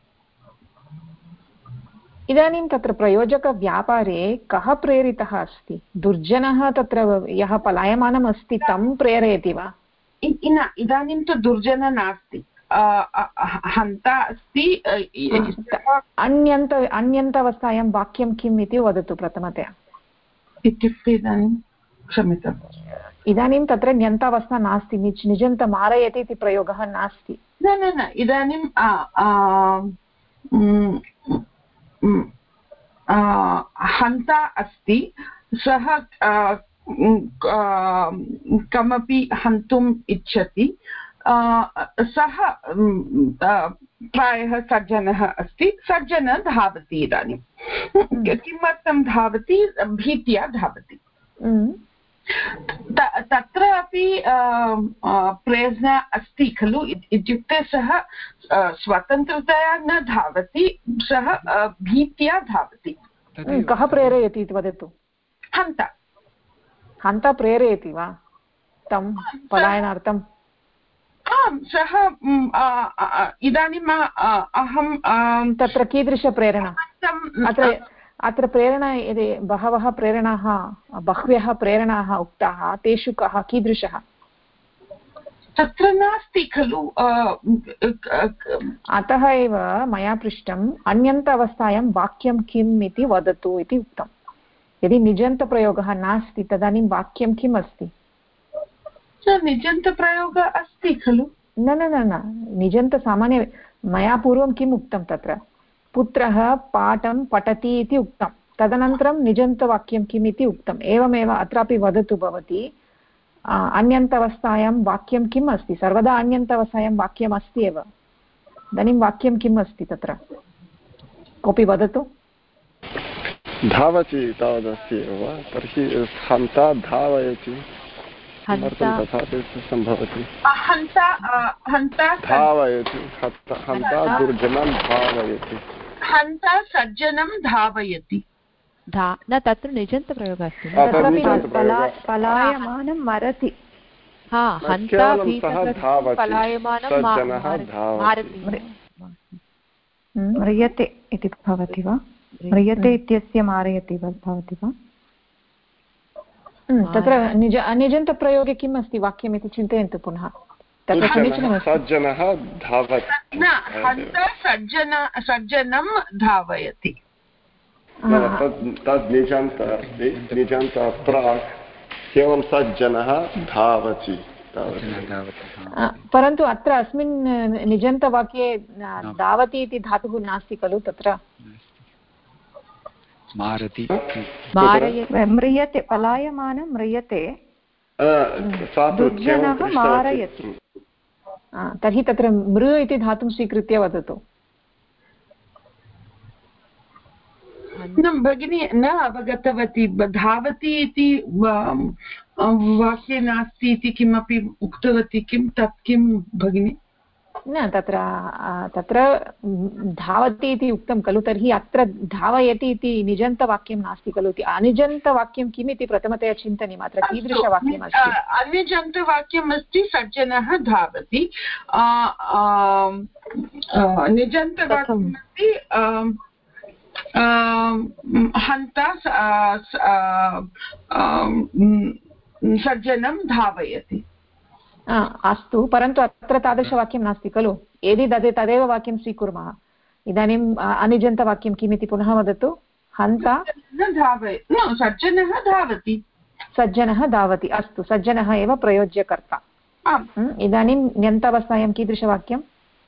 इदानीं तत्र प्रयोजकव्यापारे कः प्रेरितः अस्ति? दुर्जनः तत्र यः पलायमानम् अस्ति तं प्रेरयति वा? इदानीं तु दुर्जनः नास्ति, हन्ता अस्ति। अन्यन्तावस्थायां वाक्यं किम् इति वदतु प्रथमतया। इत्युक्ते इदानीं क्षम्यताम्, इदानीं तत्र न्यन्तावस्था नास्ति, निजन्त मारयति इति प्रयोगः नास्ति। न इदानीं हन्ता अस्ति, सः कमपि हन्तुम् इच्छति, सः प्रायः सज्जनः अस्ति, सज्जनः धावति। इदानीं किमर्थं धावति? भीत्या धावति। तत्र अपि प्रेरणा अस्ति खलु, इत्युक्ते सः स्वतन्त्रतया न धावति, सः भीत्या धावति। कः प्रेरयति इति वदतु। हन्ता प्रेरयति वा तं पलायनार्थम्? आम्, सः इदानीम् अहं तत्र कीदृशप्रेरणा? अत्र प्रेरणा यदि बहवः प्रेरणाः, बह्व्यः प्रेरणाः उक्ताः, तेषु कः कीदृशः? तत्र नास्ति खलु। अतः एव मया पृष्टम्, अन्यन्तावस्थायां वाक्यं किम् इति वदतु इति उक्तम्। यदि निजन्तप्रयोगः नास्ति तदानीं वाक्यं किम् अस्ति? निजन्तप्रयोगः अस्ति खलु। न निजन्तसामान्य, मया पूर्वं किम् उक्तं तत्र? पुत्रः पाठं पठति इति उक्तं, तदनन्तरं निजन्तवाक्यं किम् इति उक्तम्। एवमेव अत्रापि वदतु भवती, अन्यन्तवस्थायां वाक्यं किम् अस्ति? सर्वदा अन्यन्तवस्थायां वाक्यम् अस्ति एव। इदानीं वाक्यं किम् अस्ति तत्र? कोऽपि वदतु। धावति तावदस्ति एव वा? तर्हि हन्ता धावयति, सम्भवति धावयति, हन्ता दुर्जनं धावयति, हन्ता सज्जनं धावयति। न, तत्र निजन्तप्रयोगः अस्ति। पलायमानं मरति। म्रियते इति भवति वा? म्रियते इत्यस्य मारयति वा भवति वा? तत्र निजन्तप्रयोगे किम् अस्ति वाक्यम् इति चिन्तयन्तु पुनः। तत्र सज्जनः धावति, सज्जनं धावयति। तद् निजन्त अस्ति, निजन्त प्राक् केवलं सज्जनः धावति। परन्तु अत्र अस्मिन् निजन्तवाक्ये धावति इति धातुः नास्ति खलु, तत्र म्रियते, पलायमानं म्रियते, दुर्जनः मारयति। तर्हि तत्र मृ इति धातुं स्वीकृत्य वदतु। न भगिनी, न अवगतवती। धावति इति वाक्ये नास्ति इति किमपि उक्तवती, किं तत् किं भगिनी? न, तत्र धावति इति उक्तं खलु, तर्हि अत्र धावयति इति निजन्तवाक्यं नास्ति खलु। अनिजन्तवाक्यं किम् इति प्रथमतया चिन्तनीयम्। अत्र कीदृशवाक्यम् अस्ति? अनिजन्तवाक्यम् अस्ति, सज्जनः धावति। निजन्तवाक्यम् अस्ति, हन्ता सज्जनं धावयति। अस्तु, परन्तु अत्र तादृशवाक्यं नास्ति खलु। यदि तदेव वाक्यं स्वीकुर्मः, इदानीम् अनिजन्तवाक्यं किमिति पुनः वदतु। हन्ता सज्जनः धावति, सज्जनः धावति। अस्तु, सज्जनः एव प्रयोज्यकर्ता। इदानीं ण्यन्तावस्थायां कीदृशवाक्यं?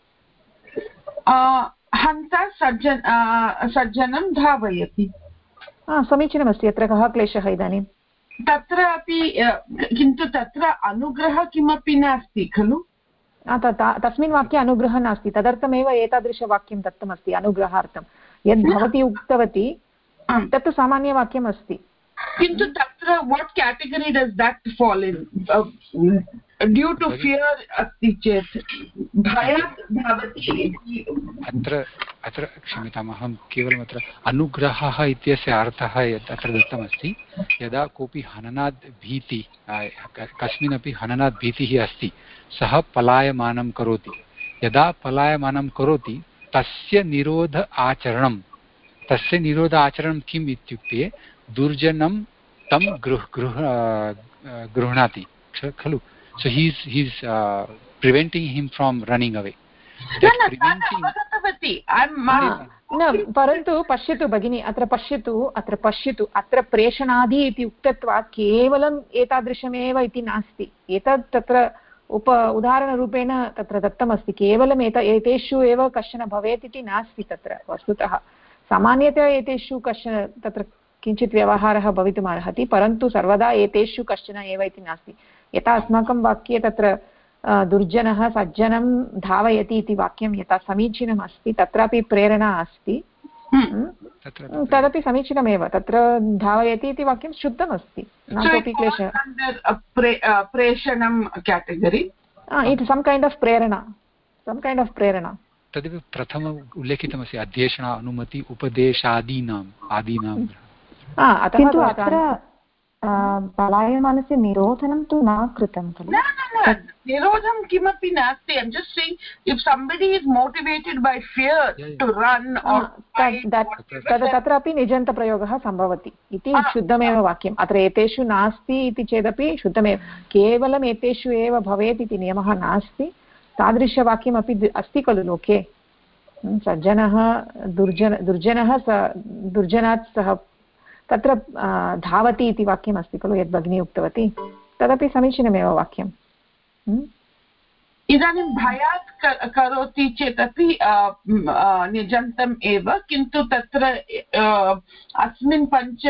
हन्ता सज्जनं धावयति। समीचीनमस्ति। अत्र कः क्लेशः इदानीं? तत्र अपि किन्तु तत्र अनुग्रहः किमपि नास्ति खलु? तस्मिन् वाक्ये अनुग्रहः नास्ति, तदर्थमेव एतादृशवाक्यं दत्तमस्ति अनुग्रहार्थं। यद् भवती उक्तवती तत्तु सामान्यवाक्यम् अस्ति, किन्तु तत्र what category does that fall in? Due to fear अस्ति चेत् भयात् भवति। अत्र क्षम्यताम्, अहं केवलम् अत्र अनुग्रहः इत्यस्य अर्थः यत् अत्र दत्तमस्ति, यदा कोऽपि हननात् भीति, कस्मिन्नपि हननात् भीतिः अस्ति, सः पलायमानं करोति। यदा पलायमानं करोति तस्य निरोध आचरणं किम् इत्युक्ते दुर्जनं तं गृह्णाति खलु। So he's preventing him from running away. न, परन्तु पश्यतु भगिनी, अत्र पश्यतु, अत्र प्रेषणादि इति उक्तत्वात् केवलम् एतादृशमेव इति नास्ति। एतत् तत्र उदाहरणरूपेण तत्र दत्तमस्ति। केवलम् एतेषु एव कश्चन भवेत् इति नास्ति। तत्र वस्तुतः सामान्यतया एतेषु कश्चन तत्र किञ्चित् व्यवहारः भवितुमर्हति, परन्तु सर्वदा एतेषु कश्चन एव इति नास्ति। यथा अस्माकं वाक्ये तत्र दुर्जनः सज्जनं धावयति इति वाक्यं यथा समीचीनम् अस्ति, तत्रापि प्रेरणा अस्ति, तदपि समीचीनमेव। तत्र धावयति इति वाक्यं शुद्धमस्ति, न कोऽपि क्लेशः। प्रेषणं category, it some kind of प्रेरणा। तदपि प्रथमम् उल्लेखितमस्ति, अध्येषण अनुमति उपदेशादीनाम् आदीनाम्। किन्तु अत्र पलायमानस्य निरोधनं तु न कृतं खलु? निरोधं किमपि नास्ति। I'm just saying if somebody is motivated by fear to run or तत्रापि निजन्तप्रयोगः सम्भवति इति शुद्धमेव वाक्यम्। अत्र एतेषु नास्ति इति चेदपि शुद्धमेव, केवलम् एतेषु एव भवेत् इति नियमः नास्ति। तादृशवाक्यमपि अस्ति खलु लोके। सज्जनः दुर्जनः दुर्जनात् सः तत्र धावति इति वाक्यम् अस्ति खलु, यद् भगिनी उक्तवती, तदपि समीचीनमेव वाक्यम्। इदानीं भयात् करोति चेदपि निजन्तम् एव, किन्तु तत्र अस्मिन् पञ्च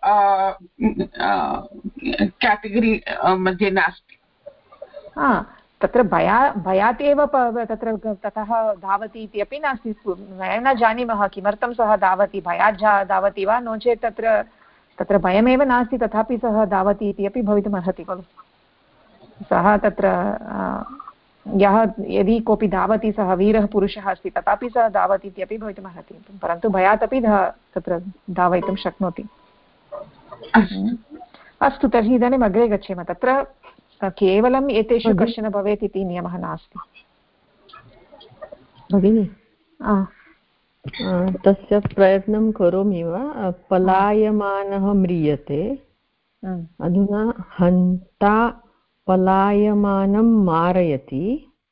केटेगरी मध्ये नास्ति। तत्र भयात् एव तत्र ततः धावति इति अपि नास्ति। वयं न जानीमः किमर्थं सः धावति, भयात् धावति वा, नो चेत् तत्र भयमेव नास्ति तथापि सः धावति इति अपि भवितुमर्हति खलु। सः तत्र यदि कोऽपि धावति सः वीरः पुरुषः अस्ति, तथापि सः धावति इति अपि भवितुमर्हति, परन्तु भयात् अपि तत्र धावयितुं शक्नोति। अस्तु, तर्हि इदानीम् अग्रे गच्छेम। तत्र केवलम् एतेषु कश्चन भवेत् इति नियमः नास्ति। भगिनि, तस्य प्रयत्नं करोमि वा? पलायमानः म्रियते, अधुना हन्ता पलायमानं मारयति।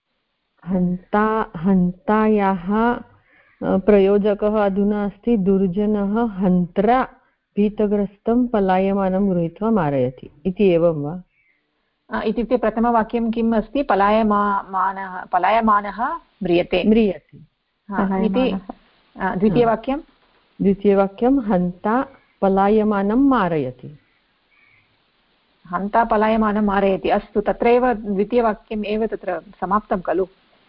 हन्तायाः प्रयोजकः अधुना अस्ति दुर्जनः हन्त्रा भीतग्रस्तं पलायमानं गृहीत्वा मारयति इति, एवं वा? इत्युक्ते प्रथमवाक्यं किम् अस्ति? पलायमानः म्रियते इति। द्वितीयवाक्यं हन्ता पलायमानं मारयति। हन्ता पलायमानं मारयति। अस्तु, तत्रैव द्वितीयवाक्यम् एव तत्र समाप्तं खलु।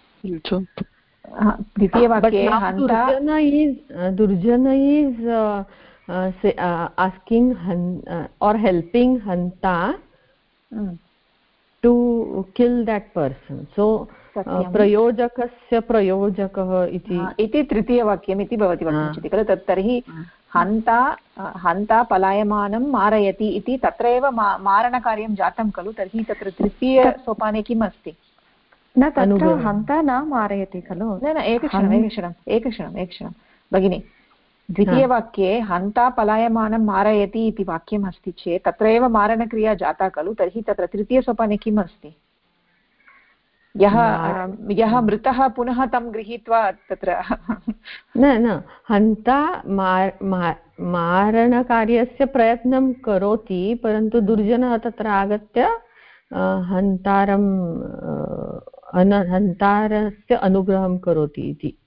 द्वितीयवाक्ये दुर्जन is asking or helping hanta to kill that person. So प्रयोजकस्य प्रयोजकः इति तृतीयवाक्यम् इति भवति वक्तुमिच्छति खलु। तर्हि हन्ता पलायमानं मारयति इति तत्रैव मारणकार्यं जातं खलु। तर्हि तत्र तृतीयसोपाने किम् अस्ति? न, तत्र हन्ता न मारयति खलु। न, एकक्षणं भगिनि। द्वितीयवाक्ये हन्ता पलायमानं मारयति इति वाक्यम् अस्ति चेत् तत्रैव मारणक्रिया जाता खलु। तर्हि तत्र तृतीयसोपाने किम् अस्ति? यः मृतः पुनः तं गृहीत्वा तत्र न हन्ता मारणकार्यस्य प्रयत्नं करोति, परन्तु दुर्जनः तत्र आगत्य हन्तारस्य अनुग्रहं करोति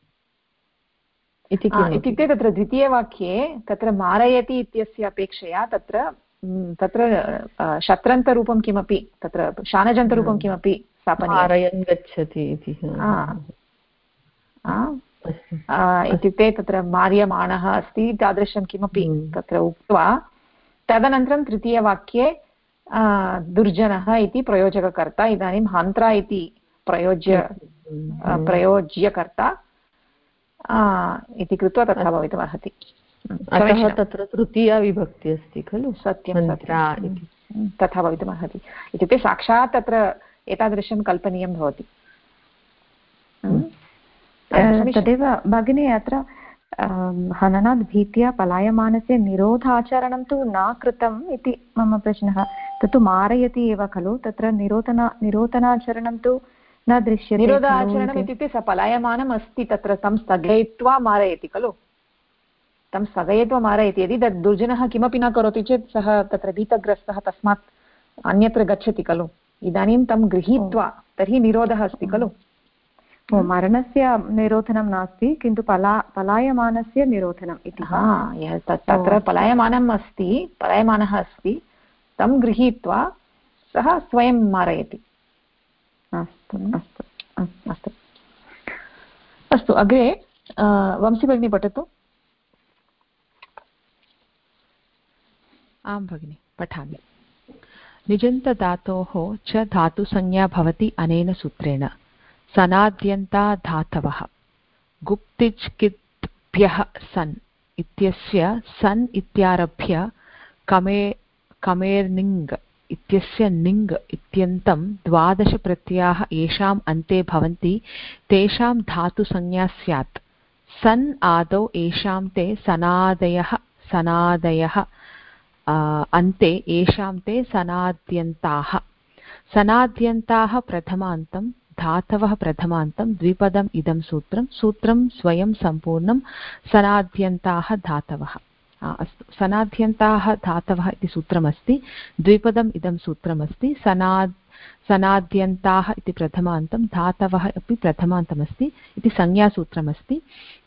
इत्युक्ते तत्र द्वितीयवाक्ये तत्र मारयति इत्यस्य अपेक्षया तत्र शत्रन्तरूपं किमपि तत्र शानजन्तरूपं किमपि मारयन् गच्छति इति। इत्युक्ते तत्र मार्यमाणः अस्ति तादृशं किमपि तत्र उक्त्वा तदनन्तरं तृतीयवाक्ये दुर्जनः इति प्रयोजककर्ता, इदानीं हन्त्रा इति प्रयोज्यकर्ता इति कृत्वा तथा भवितुमर्हति। अतः तत्र तृतीया विभक्ति अस्ति खलु। सत्यं तथा भवितुमर्हति। इत्युक्ते साक्षात् तत्र एतादृशं कल्पनीयं भवति। तदेव भगिनी अत्र हननात् भीत्या पलायमानस्य निरोधाचरणं तु न कृतम् इति मम प्रश्नः। तत्तु मारयति एव खलु, तत्र निरोधनाचरणं तु न दृश्यते। निरोधाचरणम् इत्युक्ते स पलायमानम् अस्ति, तत्र तं स्थगयित्वा मारयति खलु, तं स्थगयित्वा मारयति। यदि तद् दुर्जनः किमपि न करोति चेत् सः तत्र भीतग्रस्तः तस्मात् अन्यत्र गच्छति खलु। इदानीं तं गृहीत्वा तर्हि निरोधः अस्ति खलु। मरणस्य निरोधनं नास्ति, किन्तु पलायमानस्य निरोधनम् इति। तत्र पलायमानः अस्ति, तं गृहीत्वा सः स्वयं मारयति। अस्तु अग्रे वंशी भगिनी पठतु। आं भगिनि पठामि। निजन्तधातोः च धातुसंज्ञा भवति अनेन सूत्रेण। सनाद्यन्ता धातवः गुप्तिच्कित्भ्यः सन् इत्यस्य सन् इत्यारभ्य कमेर्निङ् इत्यस्य निङ् इत्यन्तं 12 प्रत्ययाः येषाम् अन्ते भवन्ति तेषां धातुसंज्ञा स्यात्। सन् आदौ येषां ते सनादयः अन्ते येषां ते सनाद्यन्ताः। सनाद्यन्ताः प्रथमान्तं, धातवः प्रथमान्तं, द्विपदम् इदं सूत्रं स्वयं सम्पूर्णं। सनाद्यन्ताः धातवः। अस्तु, सनाद्यन्ताः धातवः इति सूत्रमस्ति, द्विपदम् इदं सूत्रमस्ति। सनाद्यन्ताः इति प्रथमान्तं, धातवः अपि प्रथमान्तमस्ति इति संज्ञासूत्रमस्ति।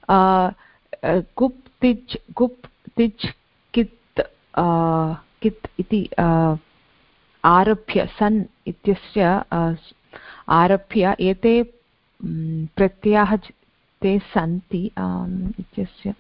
गुप् तिज् कित् इति आरभ्य सन् इत्यस्य आरभ्य एते प्रत्ययाः ते सन्ति इत्यस्य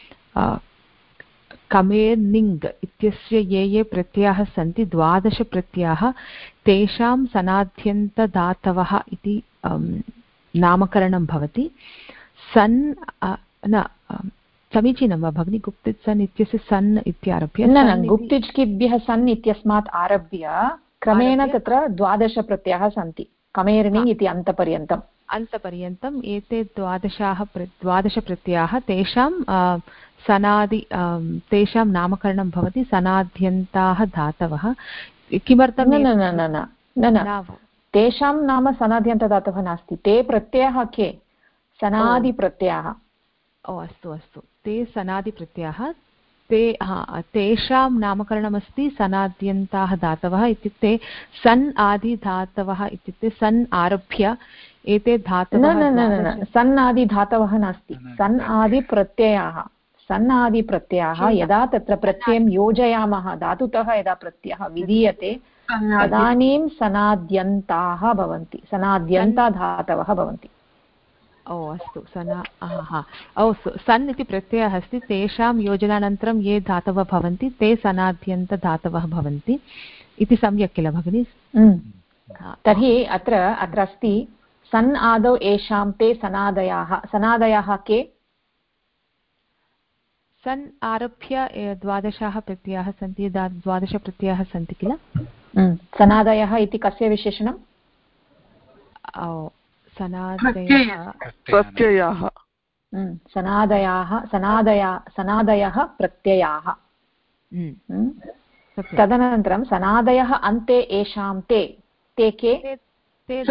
कमेर्निङ् इत्यस्य ये प्रत्ययाः सन्ति 12 प्रत्ययाः तेषां सनाद्यन्तदातवः इति नामकरणं भवति। सन् न समीचीनं वा भगिनि? गुप्तिच् सन् इत्यस्य सन् इत्यारभ्य न गुप्तिच्किभ्यः सन् इत्यस्मात् आरभ्य क्रमेण तत्र 12 प्रत्ययाः सन्ति कमेर्निङ् इति अन्तपर्यन्तम्। एते 12 प्रत्ययाः तेषां तेषां नामकरणं भवति सनाद्यन्ताः धातवः। किमर्थं? न तेषां नाम सनाद्यन्तदातवः नास्ति, ते प्रत्ययाः के? सनादिप्रत्ययाः। अस्तु, ते सनादिप्रत्ययाः, तेषां नामकरणमस्ति सनाद्यन्ताः धातवः। इत्युक्ते सन् आदिधातवः इत्युक्ते सन् आरभ्य एते धातवः। सन् आदिधातवः नास्ति, सन् आदिप्रत्ययाः यदा तत्र प्रत्ययं योजयामः, धातुतः यदा प्रत्ययः विधीयते तदानीं सनाद्यन्ताः भवन्ति, सनाद्यन्ता धातवः भवन्ति। अस्तु, सन् इति प्रत्ययः अस्ति, तेषां योजनानन्तरं ये धातवः भवन्ति ते सनाद्यन्तधातवः भवन्ति इति सम्यक् किल भगिनि? तर्हि अत्र अस्ति सन् आदौ येषां ते सनादयाः के? सन् आरभ्य 12 प्रत्ययाः सन्ति, 12 प्रत्ययाः सन्ति किल? सनादयः इति कस्य विशेषणं? प्रत्ययाः। सनादयः प्रत्ययाः। तदनन्तरं सनादयः अन्ते येषां ते के? ते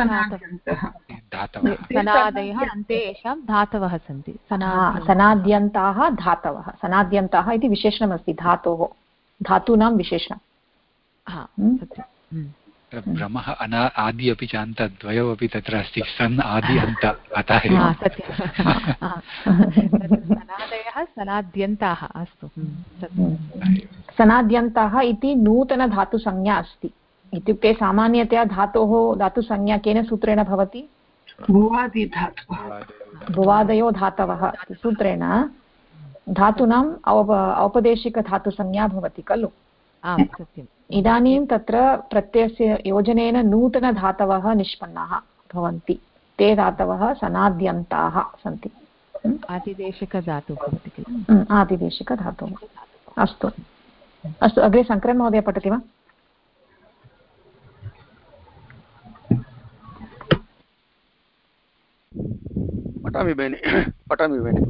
सनादयः अन्ते येषां धातवः सन्ति सनाद्यन्ताः धातवः सनाद्यन्ताः इति विशेषणमस्ति धातोः धातूनां विशेषणं भ्रमः आदि अपि च अन्त द्वयौ अपि तत्र अस्ति सन् आदि अन्त अतः सनादयः सनाद्यन्ताः अस्तु सनाद्यन्ताः इति नूतनधातुसंज्ञा अस्ति इत्युक्ते सामान्यतया धातुसंज्ञा केन सूत्रेण भवति भुवादयो धातवः इति सूत्रेण धातूनाम् औपदेशिकधातुसंज्ञा भवति खलु इदानीं तत्र प्रत्ययस्य योजनेन नूतनधातवः निष्पन्नाः भवन्ति ते धातवः सनाद्यन्ताः सन्ति आदिदेशिकधातुः भवति किल आदिदेशिकधातुः अस्तु अस्तु अग्रे शङ्करन् महोदय पठति वा पठामि भगिनि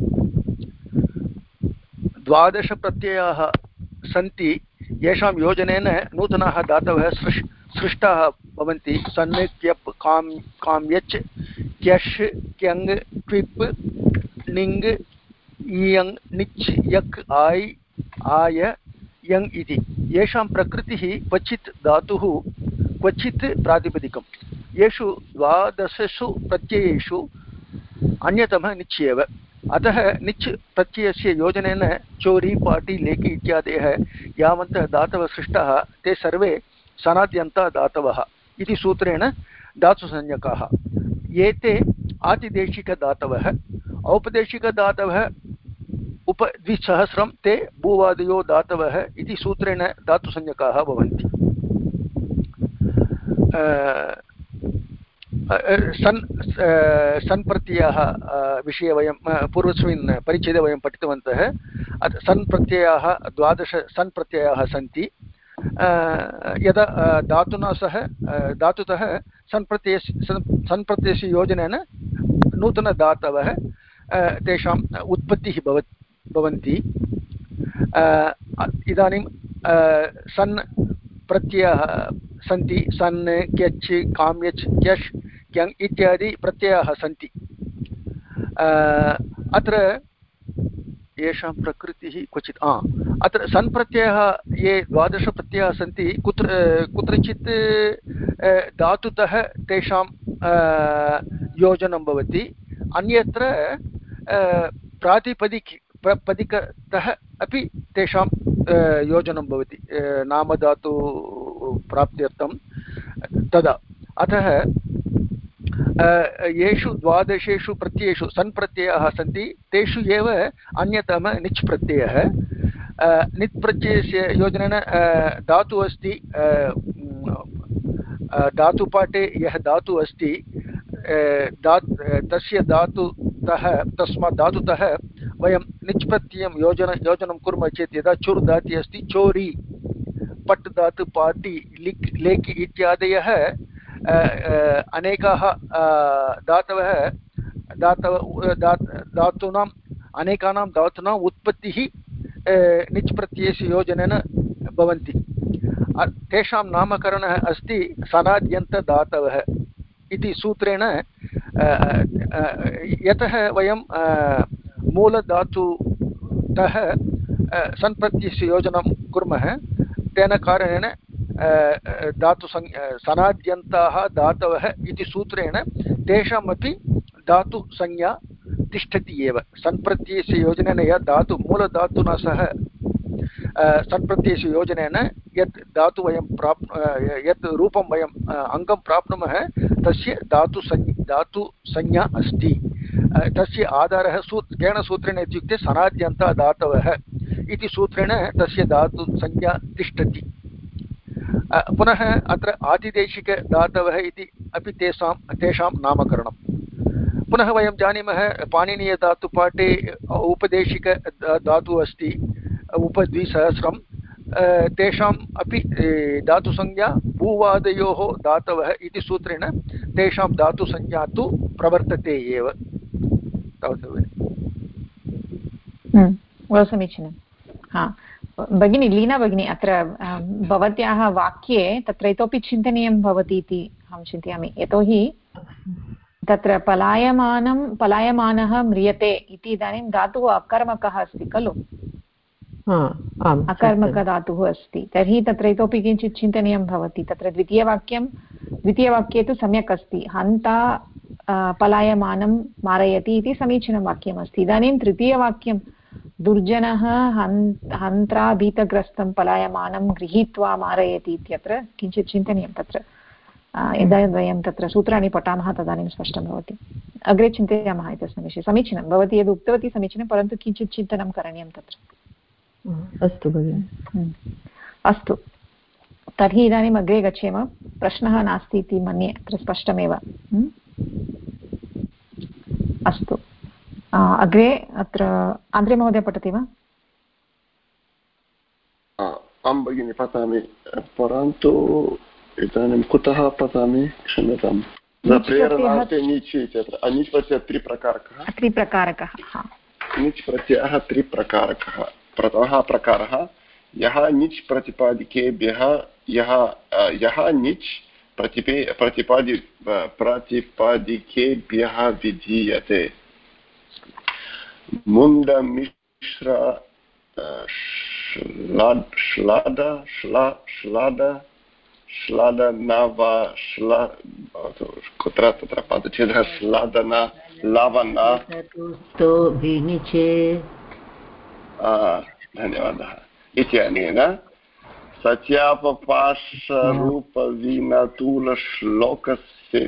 12 प्रत्ययाः सन्ति येषां योजनेन नूतनाः धातवः सृष्टाः भवन्ति सन् क्यप् काम् यच् क्यश् क्यङ् क्विप् निङ् इयङ् निच् यक् आय् आय यङ् इति येषां प्रकृतिः क्वचित् धातुः क्वचित् प्रातिपदिकं येषु 12 प्रत्ययेषु अन्यतमः निच् एव अतः निच् प्रत्ययस्य योजनेन चोरी पाटी लेखि इत्यादयः यावन्तः धातवः सृष्टाः ते सर्वे सनाद्यन्ता धातवः इति सूत्रेण धातुसंज्ञकाः एते आतिदेशिकधातवः औपदेशिकधातवः उपद्विसहस्रं ते भूवादयो धातवः इति सूत्रेण धातुसंज्ञकाः भवन्ति सन् प्रत्ययः विषये वयं पूर्वस्मिन् परिच्छेदे वयं पठितवन्तः सन् प्रत्ययाः 12 सन् प्रत्ययाः सन्ति यदा धातुना सह धातुतः सन् प्रत्ययस्य योजनेन नूतनधातवः तेषाम् उत्पत्तिः भवन्ति इदानीं सन् प्रत्ययाः सन्ति सन् क्यच् काम्यच् क्यश् क्यङ् इत्यादि प्रत्ययाः सन्ति अत्र येषां प्रकृतिः क्वचित् अत्र सन् प्रत्ययः ये 12 प्रत्ययाः सन्ति कुत्रचित् धातुतः तेषां योजनं भवति अन्यत्र प्रातिपदिकतः अपि तेषां योजनं भवति नामधातु प्राप्त्यर्थं तदा अतः येषु 12 प्रत्ययेषु सन् प्रत्ययाः सन्ति तेषु एव अन्यतमः निच् प्रत्ययः निच् प्रत्ययस्य योजनेन धातुः अस्ति धातुपाठे यः धातुः अस्ति तस्य धातुतः तस्मात् धातुतः वयं निच् प्रत्ययं योजनं कुर्मः चेत् यदा चुर् धाति अस्ति चोरी पट् धातु पाटि लिक् लेखि इत्यादयः अनेकाः धातूनाम् अनेकानां धातूनाम् उत्पत्तिः निच् प्रत्ययस्य योजनेन भवन्ति तेषां नामकरणः अस्ति सनाद्यन्तधातवः इति सूत्रेण यतः वयं मूलधातुतः सन् प्रत्ययस्य योजनं कुर्मः तेन कारणेन सनाद्यन्ताः धातवः इति सूत्रेण तेषामपि धातुसंज्ञा तिष्ठति एव सन् प्रत्ययस्य योजनेन यत् धातु मूलधातुना सह सन् प्रत्ययस्य योजनेन यत् धातु वयं यत् रूपं वयं अङ्गं प्राप्नुमः तस्य धातुसंज्ञा अस्ति तस्य आधारः केन सूत्रेण इत्युक्ते सनाद्यन्ता धातवः इति सूत्रेण तस्य धातुसंज्ञा तिष्ठति पुनः अत्र आतिदेशिकधातवः इति अपि तेषां नामकरणं पुनः वयं जानीमः पाणिनीयधातुपाठे उपदेशिकधातुः अस्ति उपद्विसहस्रं तेषाम् अपि धातुसंज्ञा भूवादयोः धातवः इति सूत्रेण तेषां धातुसंज्ञा तु प्रवर्तते एव बहु समीचीनं भगिनी लीना भगिनी अत्र भवत्याः वाक्ये तत्र इतोपि चिन्तनीयं भवति इति अहं चिन्तयामि, यतोहि तत्र पलायमानः म्रियते इति इदानीं धातुः अकर्मकः अस्ति खलु, अकर्मकधातुः अस्ति, तर्हि तत्र इतोपि किञ्चित् चिन्तनीयं भवति। तत्र द्वितीयवाक्ये तु सम्यक् अस्ति, हन्ता पलायमानं मारयति इति समीचीनं वाक्यमस्ति। इदानीं तृतीयवाक्यं दुर्जनः हन्त्रा भीतग्रस्तं पलायमानं गृहीत्वा मारयति इत्यत्र किञ्चित् चिन्तनीयं। तत्र यदा वयं तत्र सूत्राणि पठामः तदानीं स्पष्टं भवति। अग्रे चिन्तयामः एतस्मिन् विषये। समीचीनं, भवती यद् उक्तवती समीचीनं, परन्तु किञ्चित् चिन्तनं करणीयं तत्र। अस्तु भगिनि। अस्तु, तर्हि इदानीम् अग्रे गच्छेम। प्रश्नः नास्ति इति मन्ये, अत्र स्पष्टमेव। अस्तु, अग्रे अत्र आन्द्रे महोदय पठति वा? आं भगिनि पठामि, परन्तु इदानीं कुतः पठामि क्षम्यतां। प्रेरणार्थे नीच् इत्यत्र अनिच् प्रत्ययः त्रिप्रकारकः। नीच् प्रत्ययः त्रिप्रकारकः। प्रथमः प्रकारः यः निच् प्रतिपादिकेभ्यः यः निच् प्रतिपादिकेभ्यः विधीयते। मुण्डमिश्र श्लादनवा कुत्र तत्र पदच्छेदः श्लादन लवण धन्यवादः इत्यनेन सत्यापपाशरूपवीणतूलश्लोकस्य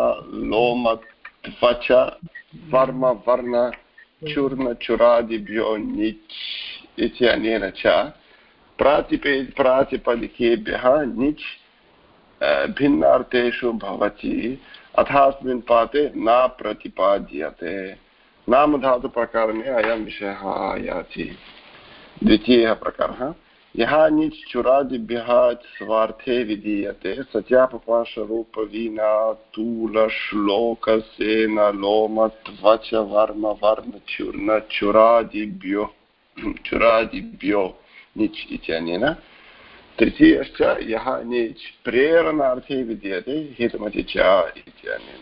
लोमत्वच वर्मवर्ण चूर्णचुरादिभ्यो निच् इत्यनेन च प्रातिपदिकेभ्यः निच् भिन्नार्थेषु भवति, अथास्मिन् पाठे न प्रतिपाद्यते। नामधातुप्रकरणे अयं विषयः आयाति। द्वितीयः प्रकारः यः निच् चुरादिभ्यः स्वार्थे विधीयते, सत्यापपाशरूपवीणातूलश्लोकसेन लोमत्वच चुरादिभ्यो निच् इत्यनेन। तृतीयश्च यः निच् प्रेरणार्थे विधीयते, हेतुमति च इत्यनेन।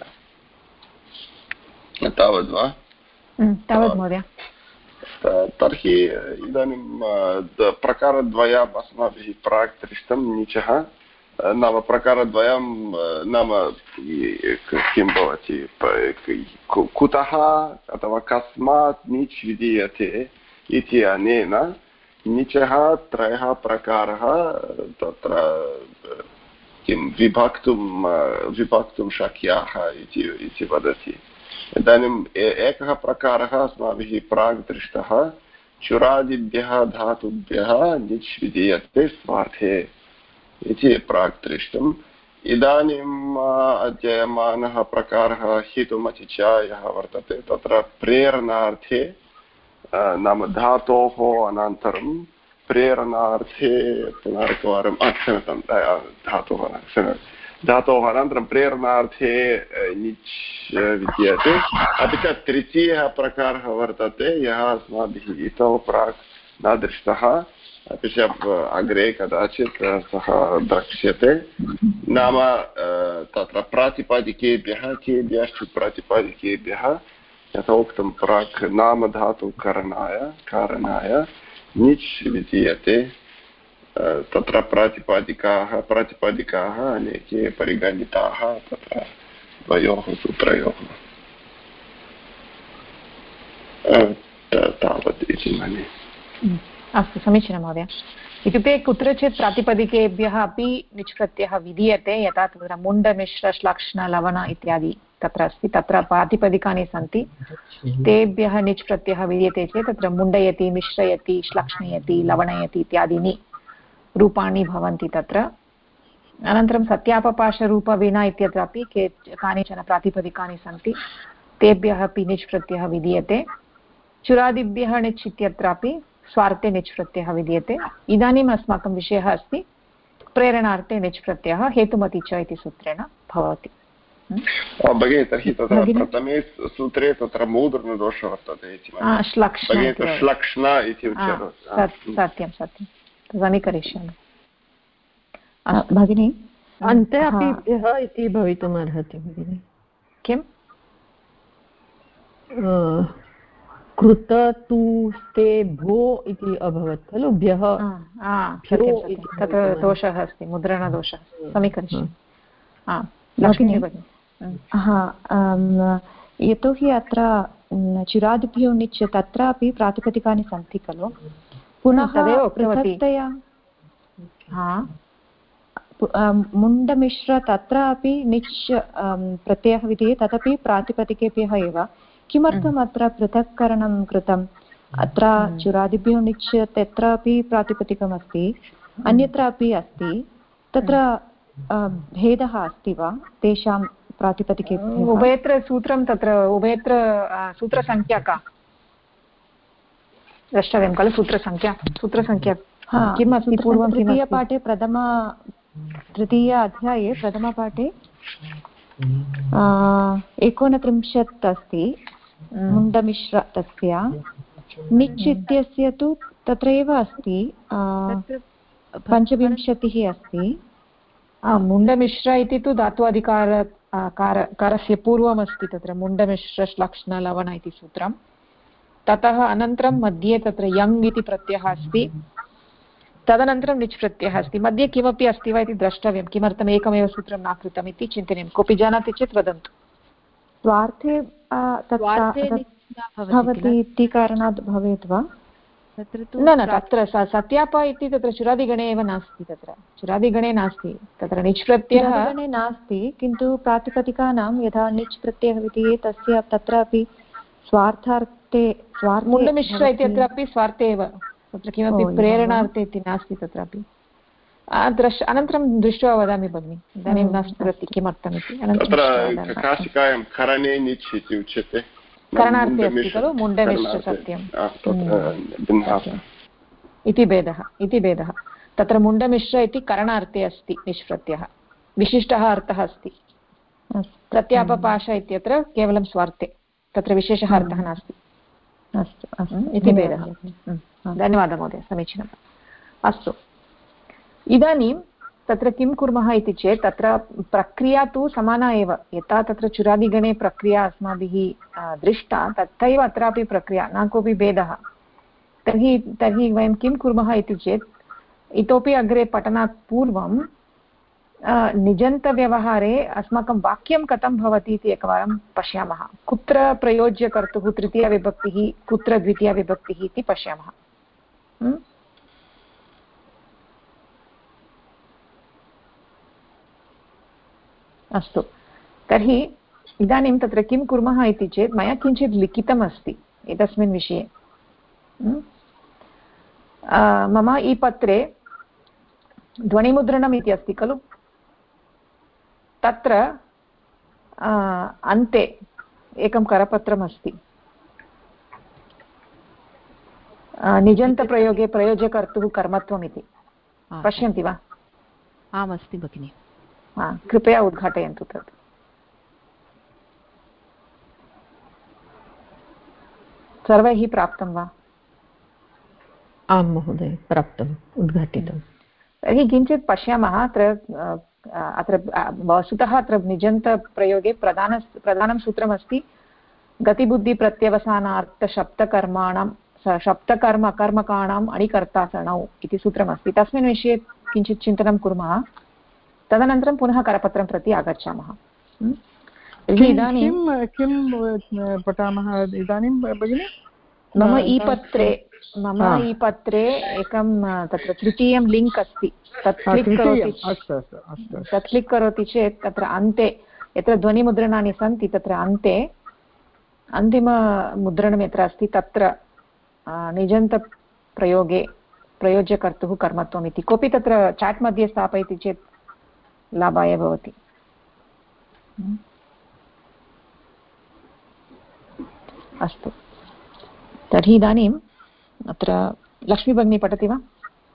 तावद् वा? तावद् महोदय। तर्हि इदानीं प्रकारद्वयम् अस्माभिः प्राक् दृष्टं नीचः, नाम प्रकारद्वयं नाम किं भवति, कुतः अथवा कस्मात् नीच् विधीयते इति अनेन नीचः त्रयः प्रकारः तत्र किं विभक्तुं शक्याः इति वदति। इदानीम् एकः प्रकारः अस्माभिः प्राग् दृष्टः, चुरादिभ्यः धातुभ्यः निच् विधीयते स्वार्थे इति प्राक् दृष्टम्। इदानीम् अध्ययमानः प्रकारः हेतुमति च यः वर्तते, तत्र प्रेरणार्थे नाम धातोः अनन्तरं प्रेरणार्थे पुनरेकवारं क्षम्यतां धातोः अनन्तरं प्रेरणार्थे निच् विद्यते। अपि च तृतीयः प्रकारः वर्तते यः अस्माभिः इतः प्राक् न दृष्टः, अपि च अग्रे कदाचित् सः द्रक्ष्यते। नाम तत्र प्रातिपदिकेभ्यः केभ्यश्चित् प्रातिपदिकेभ्यः यथा उक्तं प्राक् नामधातुकरणाय निच् विधीयते। तत्र प्रातिपदिकाः अनेके परिगणिताः तत्र द्वयोः सूत्रयोः। तावत् इति मन्ये। अस्तु, समीचीनं महोदय। इत्युक्ते कुत्रचित् प्रातिपदिकेभ्यः अपि निच् प्रत्ययः विधीयते, यथा तत्र मुण्डमिश्र श्लक्ष्ण लवण इत्यादि तत्र अस्ति, तत्र प्रातिपदिकानि सन्ति, तेभ्यः निच् प्रत्ययः विधीयते चेत् तत्र मुण्डयति, मिश्रयति, श्लक्ष्णयति, लवणयति इत्यादीनि रूपाणि भवन्ति तत्र। अनन्तरं सत्यापपाशरूपवीणा इत्यत्रापि कानिचन प्रातिपदिकानि सन्ति, तेभ्यः अपि निच् प्रत्ययः विधीयते। चुरादिभ्यः निच् इत्यत्रापि स्वार्थे निच् प्रत्ययः विधीयते। इदानीम् अस्माकं विषयः अस्ति प्रेरणार्थे निच् प्रत्ययः हेतुमति च इति सूत्रेण भवति। भगिनि, तर्हि तत्र प्रथमे सूत्रे तत्र मूर्धन्यदोषः वर्तते इति श्लक्ष्ण इति उच्यते। सत्यं समीकरिष्यामि भगिनि। अन्ते अपि भ्यः इति भवितुमर्हति भगिनि। किं कृत तु स्ते भो इति अभवत् खलु भ्यः तत्र दोषः अस्ति, मुद्रणदोषः। समीकरिष्यामि। यतोहि अत्र चिरादिभ्यो निच् तत्रापि प्रातिपदिकानि सन्ति खलु, पुनः पृथक्तया मुण्डमिश्र तत्रापि निच् प्रत्ययः विधीये तदपि प्रातिपदिकेभ्यः एव। किमर्थम् अत्र पृथक्करणं कृतम्? अत्र चुरादिभ्यो निच् तत्रापि प्रातिपदिकमस्ति, अन्यत्रापि अस्ति, तत्र भेदः अस्ति वा तेषां प्रातिपदिकेभ्यः? उभयत्र सूत्रं, तत्र उभयत्र सूत्रसङ्ख्या का द्रष्टव्यं खलु? सूत्रसङ्ख्या किम् अस्ति पूर्वं? तृतीयपाठे तृतीय अध्याये प्रथमपाठे 29 अस्ति मुण्डमिश्र तस्य। निच् इत्यस्य तु तत्रैव अस्ति 25 अस्ति। मुण्डमिश्र इति तु धात्वादिकारस्य पूर्वमस्ति, तत्र मुण्डमिश्रश्लक्ष्णलवण इति सूत्रं। ततः अनन्तरं मध्ये तत्र यङ् इति प्रत्ययः अस्ति, तदनन्तरं निच् प्रत्ययः अस्ति। मध्ये किमपि अस्ति वा इति द्रष्टव्यं, किमर्थम् एकमेव सूत्रं न कृतम् इति चिन्तनीयं। कोऽपि जानाति चेत् वदन्तु। स्वार्थे भवति इति कारणात् भवेत् वा? न, तत्र सत्याप इति तत्र चुरादिगणे एव नास्ति, तत्र चुरादिगणे नास्ति, तत्र निच् प्रत्ययः नास्ति, किन्तु प्रातिपदिकानां यदा निच् प्रत्ययः विधीये तस्य तत्रापि स्वार्थार्थे मुण्डमिश्र इत्यत्रापि स्वार्थे एव, तत्र किमपि प्रेरणार्थे इति नास्ति तत्रापि। अनन्तरं दृष्ट्वा वदामि भगिनि, इदानीं न स्मरति किमर्थम् इति। काशिकायां करणे निच् इति उच्यते, करणार्थे अस्ति खलु मुण्डमिश्र सत्यम् इति भेदः। तत्र मुण्डमिश्र इति करणार्थे अस्ति निच् प्रत्ययः, विशिष्टः अर्थः अस्ति। प्रत्यापपाश इत्यत्र केवलं स्वार्थे, तत्र विशेषः अर्थः नास्ति। अस्तु इति भेदः। धन्यवादः महोदय, समीचीनम्। अस्तु, इदानीं तत्र किं कुर्मः इति चेत् तत्र प्रक्रिया तु समाना एव। यथा तत्र चुरादिगणे प्रक्रिया अस्माभिः दृष्टा, तथैव अत्रापि प्रक्रिया, न कोऽपि भेदः। तर्हि वयं किं कुर्मः इति चेत् इतोपि अग्रे पठनात् पूर्वं निजन्तव्यवहारे अस्माकं वाक्यं कथं भवति इति एकवारं पश्यामः। कुत्र प्रयोज्यकर्तुः तृतीयाविभक्तिः, कुत्र द्वितीयाविभक्तिः इति पश्यामः। अस्तु, तर्हि इदानीं तत्र किं कुर्मः इति चेत् मया किञ्चित् लिखितम् अस्ति एतस्मिन् विषये। मम ई पत्रे ध्वनिमुद्रणम् इति अस्ति खलु, तत्र अन्ते एकं करपत्रम् अस्ति। निजन्तप्रयोगे प्रयोज्यकर्तुः कर्मत्वम् इति पश्यन्ति वा? आम्, अस्ति भगिनि। कृपया उद्घाटयन्तु तत्। सर्वैः प्राप्तं वा? आं महोदय, प्राप्तम्, उद्घाटितम्। तर्हि किञ्चित् पश्यामः। अत्र वस्तुतः अत्र निजन्तप्रयोगे प्रधानं सूत्रमस्ति गतिबुद्धिप्रत्यवसानार्थशब्दकर्माणां अकर्मकाणाम् अणिकर्तासरणौ इति सूत्रमस्ति। तस्मिन् विषये किञ्चित् चिन्तनं कुर्मः, तदनन्तरं पुनः करपत्रं प्रति आगच्छामः। इदानीं किं पठामः इदानीं भगिनि? मम ई पत्रे एकं तत्र तृतीयं लिङ्क् अस्ति, तत् क्लिक् करोति चेत् तत्र अन्ते यत्र ध्वनिमुद्रणानि सन्ति तत्र अन्ते अन्तिममुद्रणं यत्र अस्ति तत्र निजन्तप्रयोगे प्रयोज्यकर्तुः कर्मत्वम् इति कोऽपि तत्र चाट् मध्ये स्थापयति चेत् लाभाय भवति। अस्तु, तर्हि इदानीम् अत्र लक्ष्मी भगिनी पठति वा?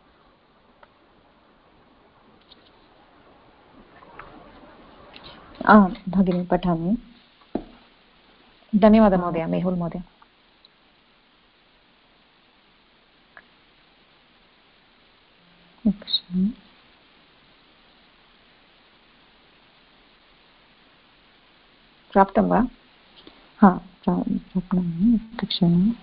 भगिनी पठामि। धन्यवादः महोदय। मेहुल् महोदय। प्राप्तं वा? हा प्राप्नोमि, एकक्षणम्।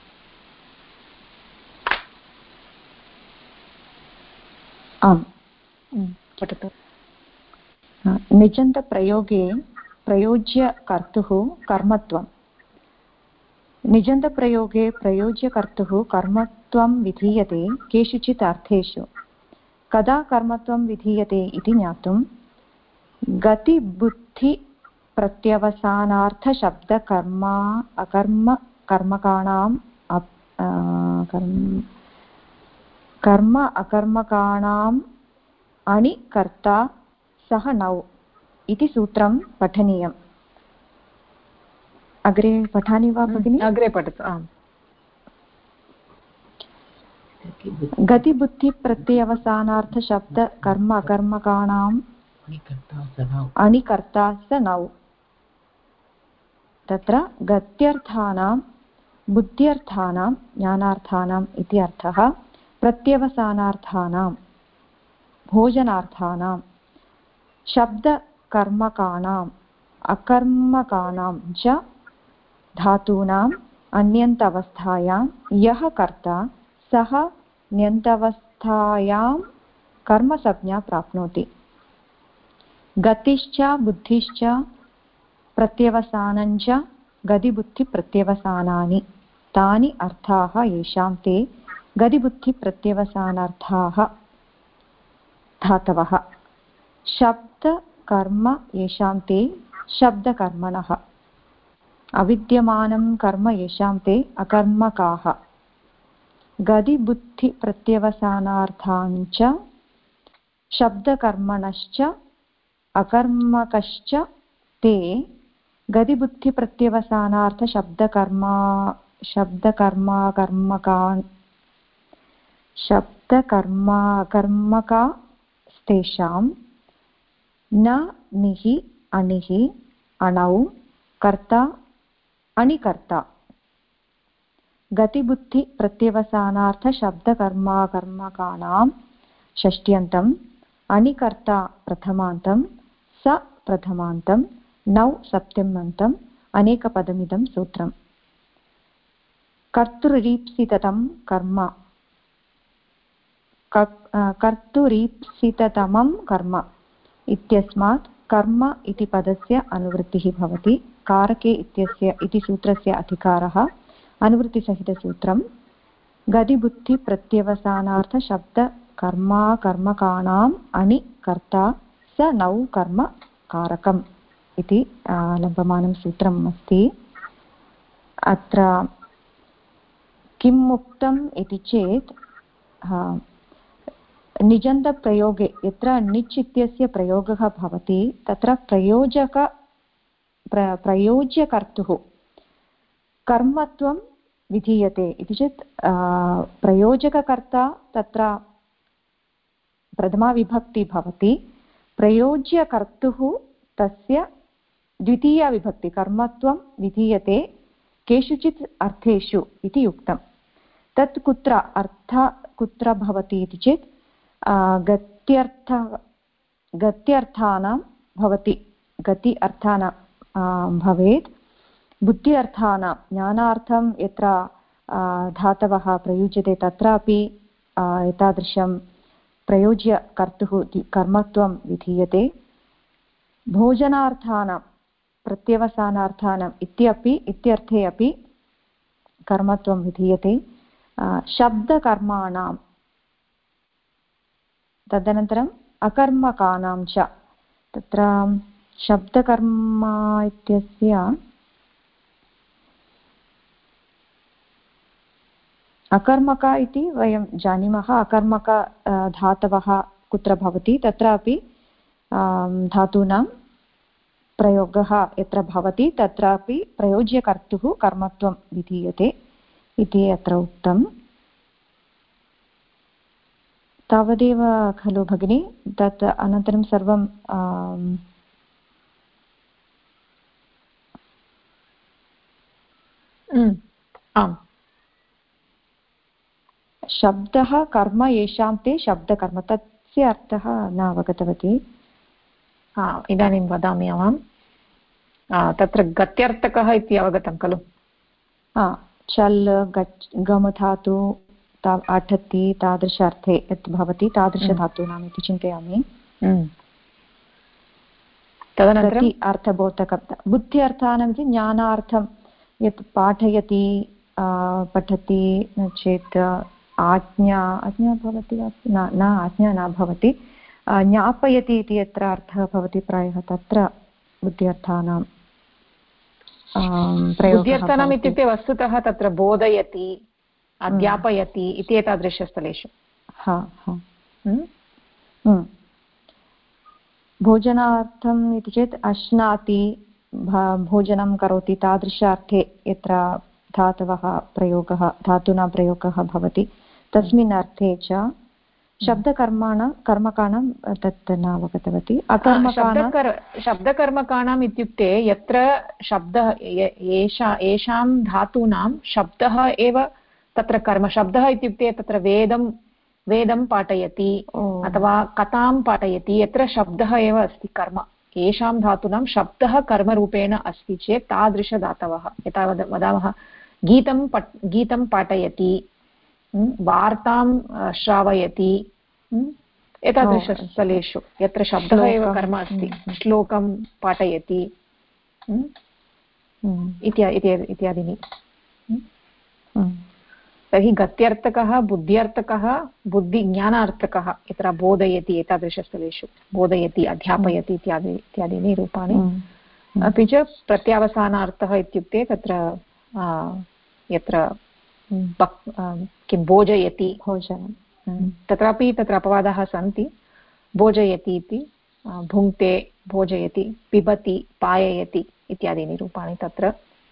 आम्, पठतु। निजन्तप्रयोगे प्रयोज्यकर्तुः कर्मत्वं। निजन्तप्रयोगे प्रयोज्यकर्तुः कर्मत्वं विधीयते केषुचित् अर्थेषु। कदा कर्मत्वं विधीयते इति ज्ञातुं गतिबुद्धिप्रत्यवसानार्थशब्दकर्मा कर्म अकर्मकाणाम् अणि कर्ता सह नौ इति सूत्रं पठनीयम्। अग्रे पठामि वा भगिनि? अग्रे पठतु। आम्। गतिबुद्धिप्रत्ययवसानार्थशब्दकर्म अकर्मकाणाम् अणि कर्ता स नौ। तत्र गत्यर्थानां बुद्ध्यर्थानां ज्ञानार्थानाम् इति अर्थः, प्रत्यवसानार्थानां भोजनार्थानां शब्दकर्मकाणाम् अकर्मकाणां च धातूनाम् अन्यन्तवस्थायां यः कर्ता सः ण्यन्तवस्थायां कर्मसंज्ञा प्राप्नोति। गतिश्च बुद्धिश्च प्रत्यवसानञ्च गतिबुद्धिप्रत्यवसानानि तानि अर्थाः येषां ते गतिबुद्धिप्रत्यवसानार्थाः धातवः। शब्दकर्म येषां ते शब्दकर्मणः। अविद्यमानं कर्म येषां ते अकर्मकाः। गतिबुद्धिप्रत्यवसानार्थाञ्च शब्दकर्मणश्च अकर्मकश्च ते शब्दकर्माकर्मकास्तेषां न निहि अनिहि अणौ कर्ता अणिकर्ता। गतिबुद्धिप्रत्यवसानार्थशब्दकर्माकर्मकाणां षष्ट्यन्तम् अणिकर्ता प्रथमान्तं स प्रथमान्तं नौ सप्तम्यन्तम् अनेकपदमिदं सूत्रम्। कर्तुरीप्सिततं कर्म कर्तुरीप्सिततमं कर्म इत्यस्मात् कर्म इति पदस्य अनुवृत्तिः भवति। कारके इत्यस्य इति सूत्रस्य अधिकारः अनुवृत्तिसहितसूत्रं। गतिबुद्धिप्रत्यवसानार्थशब्दकर्माकर्मकाणाम् अणि कर्ता स नौ कर्म कारकम् इति लभ्यमानं सूत्रम् अस्ति। अत्र किम् उक्तम् इति चेत् निजन्तप्रयोगे यत्र निच् इत्यस्य प्रयोगः भवति तत्र प्रयोज्यकर्तुः कर्मत्वं विधीयते इति चेत् प्रयोजककर्ता तत्र प्रथमा विभक्ति भवति, प्रयोज्यकर्तुः तस्य द्वितीया विभक्ति कर्मत्वं विधीयते केषुचित् अर्थेषु इति उक्तं। तत् कुत्र कुत्र भवति इति चेत् गत्यर्थानां भवति, गति अर्थानां भवेत्, बुद्धि अर्थानां ज्ञानार्थं यत्र धातवः प्रयुज्यते तत्रापि एतादृशं प्रयोज्यकर्तुः कर्मत्वं विधीयते। भोजनार्थानां प्रत्यवसानार्थानाम् इत्यर्थे अपि कर्मत्वं विधीयते। शब्दकर्माणां तदनन्तरम् अकर्मकाणां च। तत्र शब्दकर्म इत्यस्य अकर्मक इति वयं जानीमः। अकर्मक धातवः कुत्र भवति तत्रापि धातूनां प्रयोगः यत्र भवति तत्रापि प्रयोज्यकर्तुः कर्मत्वं विधीयते इति अत्र उक्तम्। तावदेव खलु भगिनी? तत् अनन्तरं सर्वं आम्। शब्दः कर्म येषां ते शब्दकर्म, तस्य अर्थः न अवगतवती। इदानीं वदामि अहम्। तत्र गत्यर्थकः इति अवगतं खलु? चल् गमधातु अठति तादृश अर्थे यत् भवति तादृशधातूनाम् इति चिन्तयामि। तदनन्तरम् अर्थबोधकं बुद्ध्यर्थानाम् इति ज्ञानार्थं यत् पाठयति पठति चेत् आज्ञा भवति न आज्ञा न भवति, ज्ञापयति इति यत्र अर्थः भवति प्रायः तत्र बुद्ध्यर्थानां बुद्ध्यर्थानाम् इत्युक्ते वस्तुतः तत्र बोधयति अध्यापयति इति एतादृशस्थलेषु। भोजनार्थम् इति चेत् अश्नाति भोजनं करोति तादृश अर्थे यत्र धातूनां प्रयोगः भवति तस्मिन् अर्थे च कर्मकाणां तत् न अवगतवती। शब्दकर्मकाणाम् इत्युक्ते यत्र शब्दः येषां धातूनां शब्दः एव तत्र कर्म। शब्दः इत्युक्ते तत्र वेदं पाठयति अथवा कथां पाठयति, यत्र शब्दः एव अस्ति कर्म। येषां धातूनां शब्दः कर्मरूपेण अस्ति चेत् तादृशधातवः। यथा वदामः गीतं पाठयति, वार्तां श्रावयति, एतादृशस्थलेषु यत्र शब्दः एव कर्म अस्ति। श्लोकं पाठयति इत्यादीनि। तर्हि गत्यर्थकः, बुद्ध्यर्थकः, बुद्धिज्ञानार्थकः यत्र बोधयति, एतादृशस्थलेषु बोधयति अध्यापयति इत्यादीनि रूपाणि। अपि च प्रत्यावसानार्थः इत्युक्ते तत्र यत्र किं भोजयति, भोजनं, तत्रापि तत्र अपवादाः सन्ति। भोजयति इति, भुङ्क्ते, भोजयति, पिबति, पाययति इत्यादीनि रूपाणि तत्र।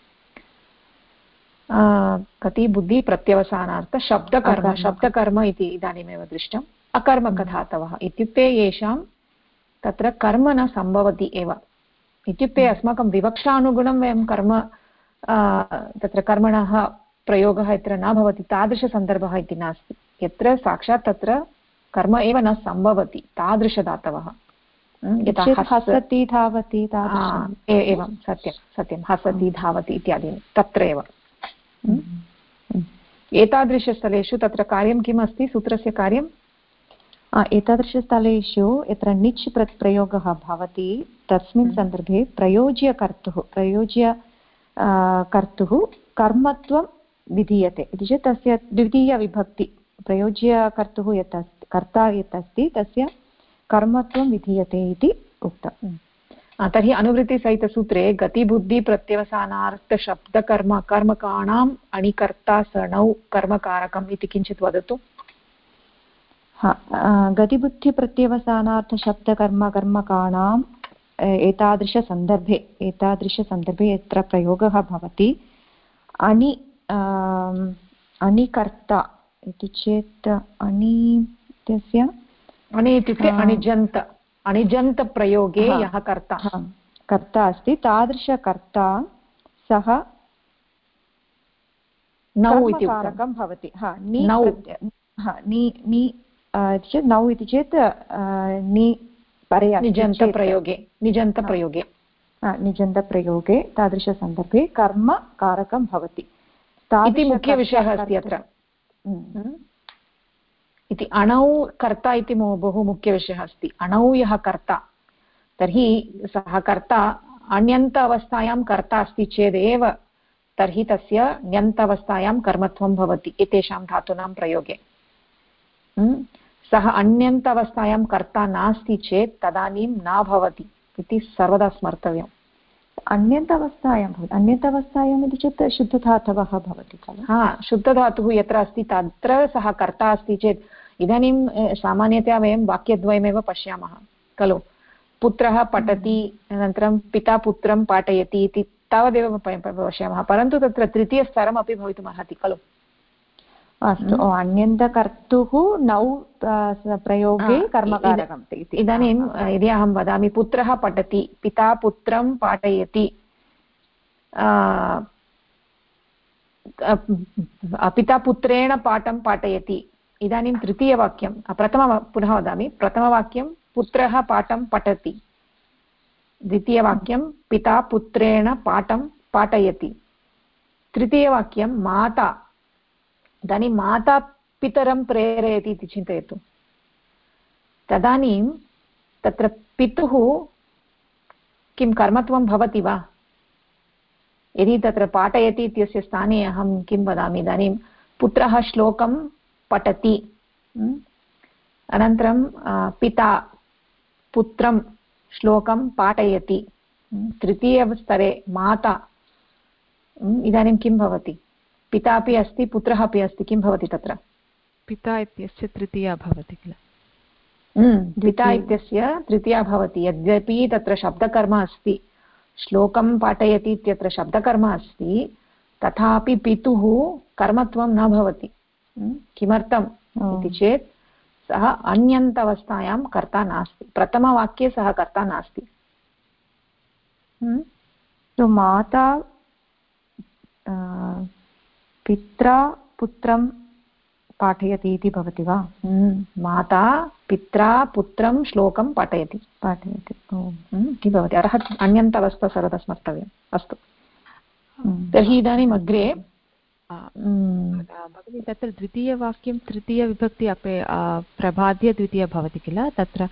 कति बुद्धि प्रत्यवसानार्थ शब्दकर्म इति इदानीमेव दृष्टम्। अकर्मकधातवः इत्युक्ते येषां तत्र कर्म न सम्भवति एव। इत्युक्ते अस्माकं विवक्षानुगुणं वयं कर्म तत्र कर्मणः प्रयोगः यत्र न भवति तादृशसन्दर्भः इति नास्ति। यत्र साक्षात् तत्र कर्म एव न सम्भवति तादृशधातवः। यथा हसति धावति एवं सत्यं हसति धावति इत्यादीनि तत्र एव। एतादृशस्थलेषु तत्र कार्यं किम् अस्ति, सूत्रस्य कार्यम्? एतादृशस्थलेषु यत्र निच् प्रयोगः भवति तस्मिन् सन्दर्भे प्रयोज्यकर्तुः कर्मत्वं विधीयते इति चेत् तस्य द्वितीयविभक्ति प्रयोज्यकर्तुः यत् अस्ति, कर्ता यत् अस्ति तस्य कर्मत्वं विधीयते इति उक्तम्। तर्हि अनुवृत्तिसहितसूत्रे गतिबुद्धिप्रत्यवसानार्थशब्दकर्म कर्मकाणाम् अणिकर्ता सणौ कर्मकारकम् इति किञ्चित् वदतु। गतिबुद्धिप्रत्यवसानार्थशब्दकर्म कर्मकाणाम् एतादृशसन्दर्भे यत्र प्रयोगः भवति अणिकर्ता इति चेत् इत्यस्य इत्युक्ते अणिजन्तप्रयोगे यः कर्ता अस्ति तादृशकर्ता सः नौ भवति। नौ इति चेत् निजन्तप्रयोगे तादृशसन्दर्भे कर्मकारकं भवति इति मुख्यविषयः अस्ति अत्र। इति अणौ कर्ता इति बहु मुख्यविषयः अस्ति। अणौ यः कर्ता, तर्हि सः कर्ता अण्यन्त अवस्थायां कर्ता अस्ति चेदेव तर्हि तस्य ण्यन्तावस्थायां कर्मत्वं भवति एतेषां धातूनां प्रयोगे। सः अन्यन्तावस्थायां कर्ता नास्ति चेत् तदानीं न भवति इति सर्वदा स्मर्तव्यम्। अन्यन्तावस्थायाम् इति चेत् शुद्धधातवः भवति खलु। शुद्धधातुः यत्र अस्ति तत्र सः कर्ता अस्ति चेत् इदानीं सामान्यतया वयं वाक्यद्वयमेव पश्यामः खलु। पुत्रः पठति, अनन्तरं पिता पुत्रं पाठयति इति तावदेव पश्यामः, परन्तु तत्र तृतीयस्तरमपि भवितुमर्हति खलु। अस्तु, अन्यन्तकर्तुः नौ प्रयोगे कर्मकारकम् इति। इदानीं यदि अहं वदामि पुत्रः पठति, पिता पुत्रं पाठयति, पिता पुत्रेण पाठं पाठयति। इदानीं तृतीयवाक्यं पुनः वदामि, प्रथमवाक्यं पुत्रः पाठं पठति, द्वितीयवाक्यं पिता पुत्रेण पाठं पाठयति। तृतीयवाक्यं माता, इदानीं माता पितरं प्रेरयति इति चिन्तयतु। तदानीं तत्र पितुः किं कर्मत्वं भवति वा? यदि तत्र पाठयति इत्यस्य स्थाने अहं किं वदामि, इदानीं पुत्रः श्लोकं पठति, अनन्तरं पिता पुत्रं श्लोकं पाठयति, तृतीयस्तरे माता, इदानीं किं भवति? पिता अपि अस्ति पुत्रः अपि अस्ति, किं भवति तत्र? पिता इत्यस्य तृतीया भवति किल? पिता इत्यस्य तृतीया भवति। यद्यपि तत्र शब्दकर्म अस्ति, श्लोकं पाठयति इत्यत्र शब्दकर्म अस्ति, तथापि पितुः कर्मत्वं न भवति। किमर्थम् इति चेत् सः अन्यन्तवस्थायां कर्ता नास्ति, प्रथमवाक्ये सः कर्ता नास्ति। तो माता पित्रा पुत्रं पाठयति इति भवति वा? माता पित्रा पुत्रं श्लोकं पाठयति इति भवति। अर्हत् अन्यन्तवस्था सर्वदा स्मर्तव्यम्। अस्तु, तर्हि इदानीम् अग्रे भगिनी तत्र द्वितीयवाक्यं तृतीयविभक्ति अपि प्रबाद्य द्वितीया भवति किल? तत्र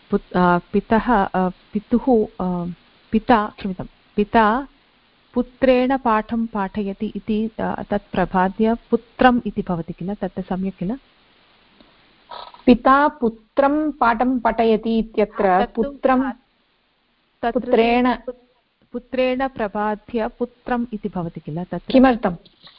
पिता पुत्रेण पाठं पाठयति इति तत् प्रबाद्य पुत्रम् इति भवति किल? तत् सम्यक् किल? पिता पुत्रं पाठं पाठयति इत्यत्र पुत्रं पुत्रेण प्रबाद्य पुत्रम् इति भवति किल? तत् किमर्थं?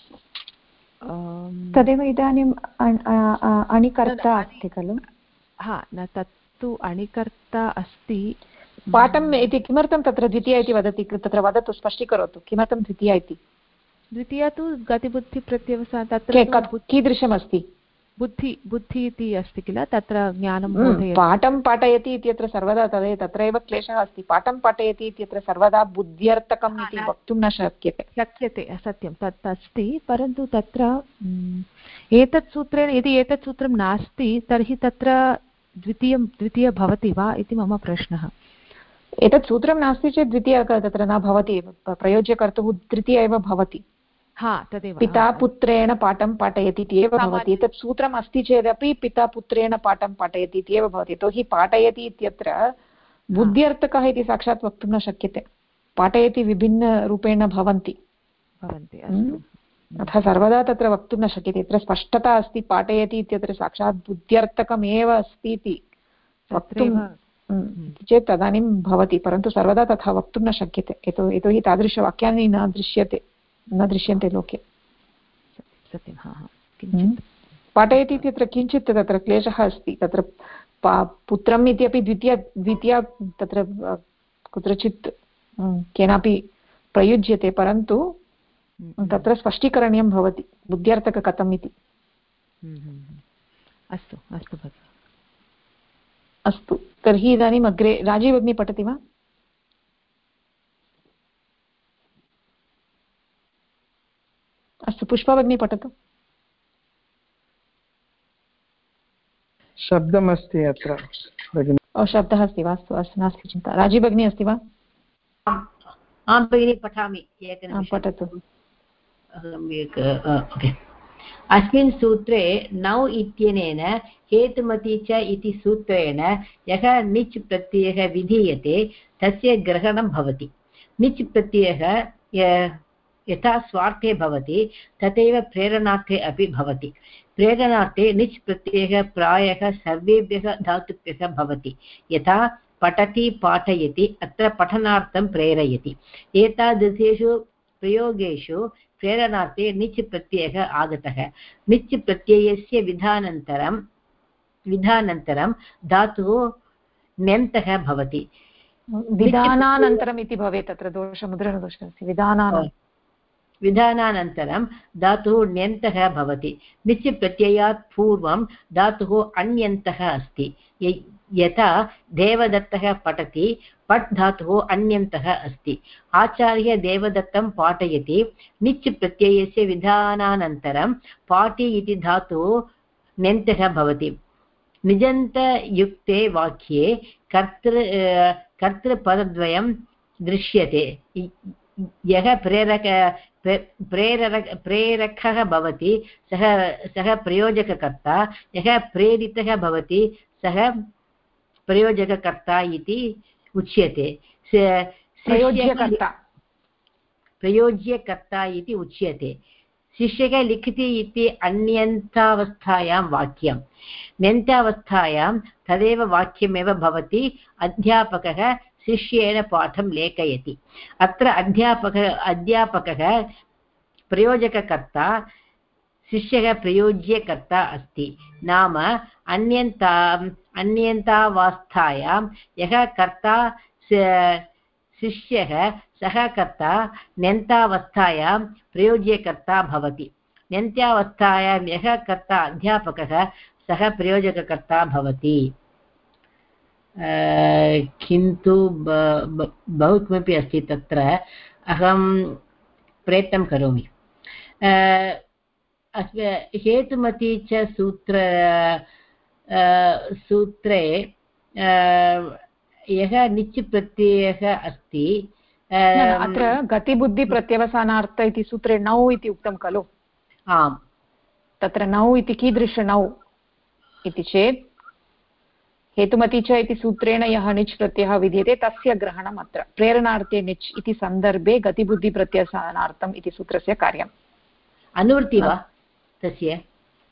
तदेव इदानीम् अणिकर्ता अस्ति खलु? हा, न तत्तु अणिकर्ता अस्ति। पाठम् इति किमर्थं तत्र द्वितीया इति वदति? तत्र वदतु, स्पष्टीकरोतु, किमर्थं द्वितीया इति? द्वितीया तु गतिबुद्धिप्रत्यवसा, तत्र कीदृशमस्ति? बुद्धि इति अस्ति किल? तत्र ज्ञानं बोधयति। पाठं पाठयति इत्यत्र सर्वदा तत्रैव क्लेशः अस्ति। पाठं पाठयति इत्यत्र सर्वदा बुद्ध्यर्थकम् इति वक्तुं न शक्यते। सत्यं, तत् अस्ति, परन्तु तत्र एतत् सूत्रेण यदि एतत् सूत्रं नास्ति तर्हि तत्र द्वितीया भवति वा इति मम प्रश्नः। एतत् सूत्रं नास्ति चेत् द्वितीया तत्र न भवति, प्रयोज्यकर्तुः तृतीया एव भवति। तदेव पिता पुत्रेण पाठं पाठयति इति एव भवति। एतत् सूत्रम् अस्ति चेदपि पिता पुत्रेण पाठं पाठयति इति एव भवति। यतोहि पाठयति इत्यत्र बुद्ध्यर्थकः इति साक्षात् वक्तुं न शक्यते। पाठयति विभिन्नरूपेण भवन्ति, अतः सर्वदा तत्र वक्तुं न शक्यते। यत्र स्पष्टता अस्ति पाठयति इत्यत्र साक्षात् बुद्ध्यर्थकमेव अस्ति इति वक्तुं चेत् तदानीं भवति, परन्तु सर्वदा तथा वक्तुं न शक्यते। यतोहि तादृशवाक्यानि न दृश्यन्ते लोके। सत्यं। पाठयति इत्यत्र किञ्चित् तत्र क्लेशः अस्ति। तत्र पुत्रम् इत्यपि द्वितीया तत्र कुत्रचित् केनापि प्रयुज्यते, परन्तु तत्र स्पष्टीकरणीयं भवति बुद्ध्यर्थक कथम् इति। अस्तु भगिनि। अस्तु, तर्हि इदानीम् अग्रे राजीव भगिनी पठति वा? अस्तु, पुष्पा भगिनी पठतु। शब्दमस्ति अत्र भगिनि। शब्दः अस्ति वा? अस्तु, नास्ति चिन्ता। राजीव भगिनी अस्ति वा? आं भगिनि, पठामि। एकनिमिषं पठतु। अस्मिन् सूत्रे नौ इत्यनेन हेतुमति च इति सूत्रेण यः निच् प्रत्ययः विधीयते तस्य ग्रहणं भवति। निच् प्रत्ययः यथा स्वार्थे भवति तथैव प्रेरणार्थे अपि भवति। प्रेरणार्थे निच् प्रत्ययः प्रायः सर्वेभ्यः धातुभ्यः भवति। यथा पठति पाठयति, अत्र पठनार्थं प्रेरयति। एतादृशेषु प्रयोगेषु प्रेरणार्थे निच् प्रत्ययः आगतः। निच् प्रत्ययस्य विधानान्तरं धातुः ण्यन्तः भवति। विधानानन्तरम् इति भवेत्, तत्र मुद्रणदोषः अस्ति। विधानानन्तरं धातुः ण्यन्तः भवति। निच् प्रत्ययात् पूर्वं धातुः अन्यन्तः अस्ति। यथा देवदत्तः पठति, पट् धातुः अन्यन्तः अस्ति। आचार्य देवदत्तं पाठयति, निच् प्रत्ययस्य विधानानन्तरं पाठि इति धातुः ण्यन्तः भवति। निजन्तयुक्ते वाक्ये कर्तृपदद्वयं दृश्यते। यः प्रेरकः भवति सः प्रयोजककर्ता, यः प्रेरितः भवति सः प्रयोजककर्ता इति उच्यते। प्रयोज्यकर्ता इति उच्यते। शिष्यः लिखति इति अन्यन्तावस्थायां वाक्यं, ण्यन्तावस्थायां तदेव वाक्यमेव भवति। अध्यापकः शिष्येन पाठं लेखयति। अत्र अध्यापकः प्रयोजककर्ता, शिष्यः प्रयोज्यकर्ता अस्ति। नाम अन्यन्तावस्थायां यः कर्ता शिष्यः सः कर्ता ण्यन्तावस्थायां प्रयोज्यकर्ता भवति। ण्यन्तावस्थायां यः कर्ता अध्यापकः सः प्रयोजककर्ता भवति। किन्तु बहु किमपि अस्ति तत्र, अहं प्रयत्नं करोमि। हेतुमती च सूत्रे यः निच् प्रत्ययः अस्ति, अत्र गतिबुद्धिप्रत्यवसानार्थ इति सूत्रे नौ इति उक्तं खलु? आम्। तत्र नौ इति कीदृश नौ इति चेत् हेतुमती च इति सूत्रेण यः निच् प्रत्ययः विद्यते तस्य ग्रहणम् अत्र प्रेरणार्थे निच् इति सन्दर्भे गतिबुद्धिप्रत्यवसानार्थम् इति सूत्रस्य कार्यम्। अनुवृत्ति वा तस्य?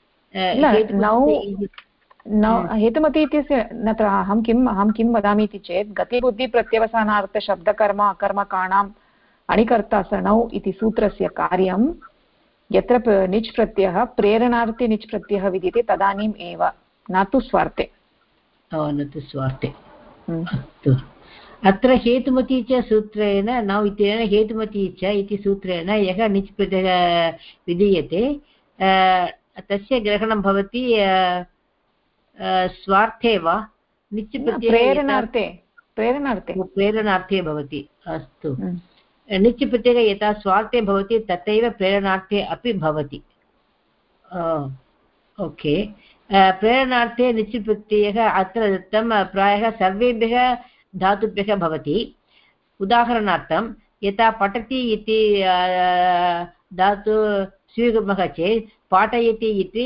हेतुमती इत्यस्य नत्र अहं किं वदामि इति चेत् गतिबुद्धिप्रत्यवसानार्थशब्दकर्म अकर्मकाणाम् अणिकर्ता स नौ इति सूत्रस्य कार्यं यत्र निच् प्रत्ययः प्रेरणार्थे निच् प्रत्ययः विद्यते तदानीम् एव, न तु स्वार्थे। न तु स्वार्थे। अस्तु। अत्र हेतुमती च सूत्रेण नौ इत्यनेन हेतुमती च इति सूत्रेण यः निच् प्रत्ययः विधीयते तस्य ग्रहणं भवति स्वार्थे वा? निच् प्रेरणार्थे भवति। अस्तु। निच् प्रत्ययः यथा स्वार्थे भवति तथैव प्रेरणार्थे अपि भवति। ओके। प्रेरणार्थे निच् प्रत्ययः अत्र दत्तं प्रायः सर्वेभ्यः धातुभ्यः भवति। उदाहरणार्थं यथा पठति इति धातु स्वीकुर्मः चेत् पाठयति इति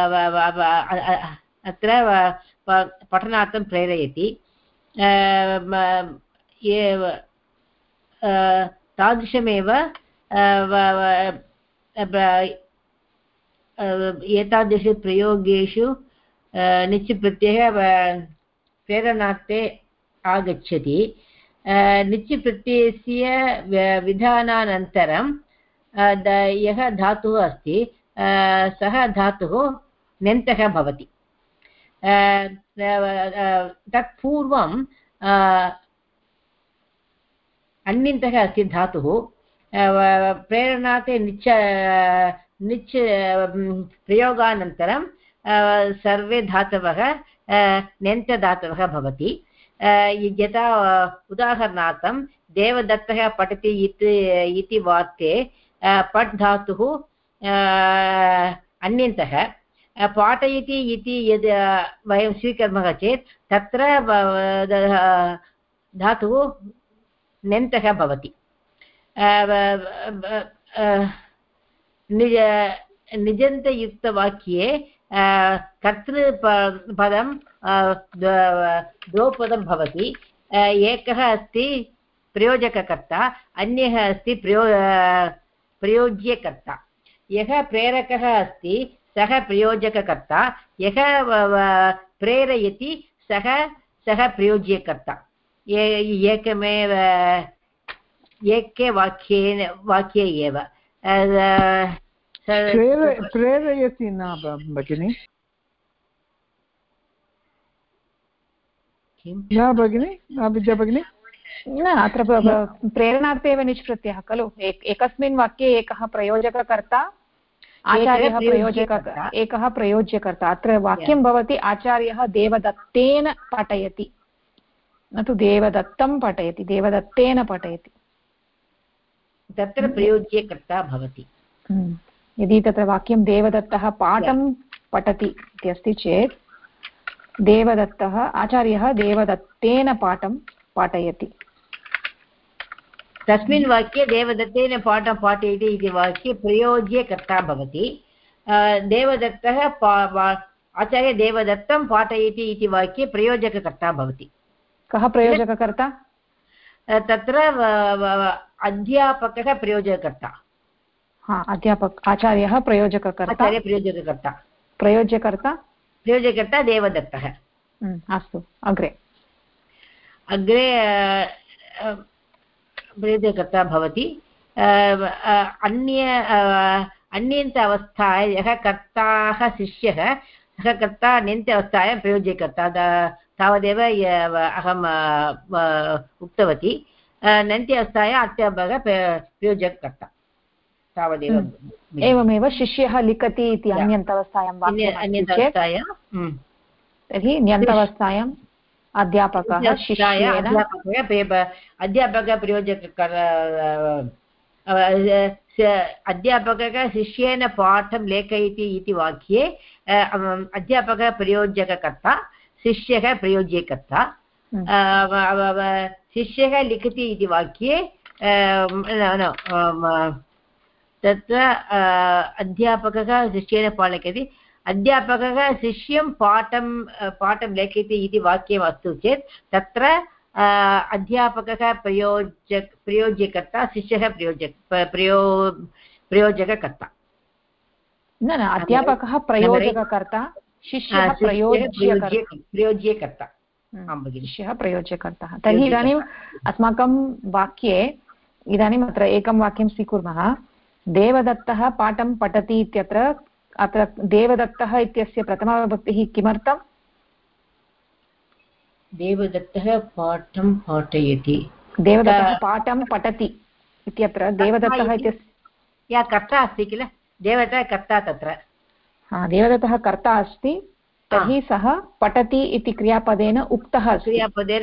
अत्र पठनार्थं प्रेरयति। तादृशमेव एतादृशप्रयोगेषु निच् प्रत्ययः प्रेरणार्थे आगच्छति। निच् प्रत्ययस्य विधानानन्तरं यः धातुः अस्ति सः धातुः ण्यन्तः भवति। तत्पूर्वं अन्यन्तः अस्ति धातुः। प्रेरणार्थे निच् प्रयोगानन्तरं सर्वे धातवः ण्यन्तधातवः भवति। यथा उदाहरणार्थं देवदत्तः पठति इति वाक्ये पठ् धातुः अन्यन्तः, पाठयति इति यद् वयं स्वीकुर्मः चेत् तत्र धातुः ण्यन्तः भवति। निजन्तयुक्तवाक्ये कर्तृपदं द्वौ पदं भवति। एकः अस्ति प्रयोजककर्ता, अन्यः अस्ति प्रयोज्यकर्ता। यः प्रेरकः अस्ति सः प्रयोजककर्ता, यः प्रेरयति सः प्रयोज्यकर्ता। एकमेव एके वाक्ये एव। प्रेरयति न भगिनि? न भगिनि, विद्या भगिनि? न, अत्र प्रेरणार्थे एव निच् प्रत्ययः खलु। एकस्मिन् वाक्ये एकः प्रयोजककर्ता, आचार्यः एकः प्रयोज्यकर्ता। अत्र वाक्यं भवति आचार्यः देवदत्तेन पाठयति, न तु देवदत्तं पाठयति, देवदत्तेन पाठयति। तत्र प्रयोज्यकर्ता भवति। यदि तत्र वाक्यं देवदत्तः पाठं पठति इति अस्ति चेत् देवदत्तः आचार्यः देवदत्तेन पाठं पाठयति। तस्मिन् वाक्ये देवदत्तेन पाठं पाठयति इति वाक्ये प्रयोज्ये कर्ता भवति। देवदत्तः आचार्य देवदत्तं पाठयति इति वाक्ये प्रयोजककर्ता भवति। कः प्रयोजककर्ता? तत्र अध्यापकः प्रयोजककर्ता। आचार्यः प्रयोजककर्ता। प्रयोजकर्ता देवदत्तः। अस्तु, अग्रे प्रयोजकर्ता भवति। अन्यन्त अवस्थायां यः कर्ताः शिष्यः सः कर्ता अन्यन्त अवस्थायां प्रयोजकर्ता तावदेव अहम् उक्तवती। नन्ति अवस्थायाम् अध्यापकः प्रयोजककर्ता तावदेव। एवमेव शिष्यः लिखति इति अन्यन्तवस्थायां तर्हि न्यन्तवस्थायाम् अध्यापकः अध्यापकः अध्यापकः शिष्येन पाठं लेखयति इति वाक्ये अध्यापकः प्रयोजककर्ता, शिष्यः प्रयोज्यकर्ता। शिष्यः लिखति इति वाक्ये तत्र अध्यापकः शिष्येन पाठयति, अध्यापकः शिष्यं पाठं लेखति इति वाक्यम् अस्ति चेत् तत्र अध्यापकः प्रयोज्यकर्ता, शिष्यः प्रयोजककर्ता। न अध्यापकः प्रयोजककर्ता, शिष्यः प्रयोज्यकर्ता। शिष्यः प्रयोज्यकर्ता। तर्हि इदानीम् अस्माकं वाक्ये इदानीम् अत्र एकं वाक्यं स्वीकुर्मः। देवदत्तः पाठं पठति इत्यत्र अत्र देवदत्तः इत्यस्य प्रथमाविभक्तिः किमर्थम्? देवदत्तः पाठं पाठयति। देवदत्तः पाठं पठति इत्यत्र देवदत्तः इत्यस्य कर्ता अस्ति किल, देवदत्तः कर्ता तत्र। देवदत्तः कर्ता अस्ति, तर्हि सः पठति इति क्रियापदेन उक्तः अस्ति।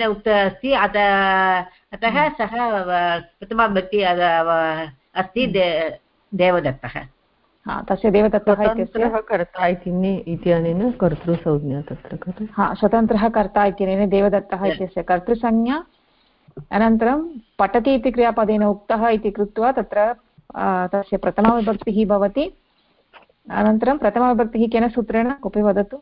अतः सः प्रथमाविभक्ति अस्ति देवदत्तः। तस्य देवदत्तः स्वतन्त्रः कर्ता इत्यनेन कर्तृसंज्ञा तत्र खलु। स्वतन्त्रः कर्ता इत्यनेन देवदत्तः इत्यस्य कर्तृसंज्ञा, अनन्तरं पठति इति क्रियापदेन उक्तः इति कृत्वा तत्र तस्य प्रथमाविभक्तिः भवति। अनन्तरं प्रथमाविभक्तिः केन सूत्रेण कोऽपि वदतु?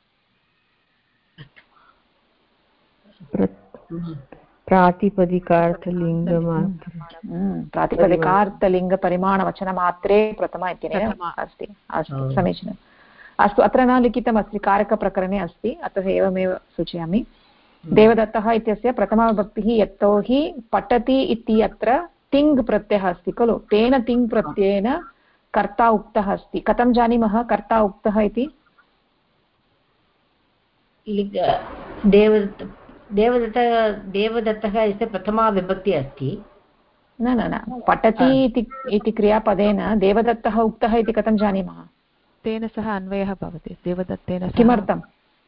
प्रातिपदिकार्थलिङ्गपरिमाणवचनमात्रे प्रथमा इत्यनेन अस्ति। अस्तु, समीचीनम्। अस्तु, अत्र न लिखितमस्ति, कारकप्रकरणे अस्ति, अतः एवमेव सूचयामि। देवदत्तः इत्यस्य प्रथमाविभक्तिः यतोहि पठति इति अत्र तिङ् प्रत्ययः अस्ति खलु, तेन तिङ् प्रत्ययेन कर्ता उक्तः अस्ति। कथं जानीमः कर्ता उक्तः इति? देवदत्तः इति प्रथमा विभक्ति अस्ति। न पठति इति क्रियापदेन देवदत्तः उक्तः इति कथं जानीमः? तेन सह अन्वयः भवति। देवदत्तेन किमर्थं?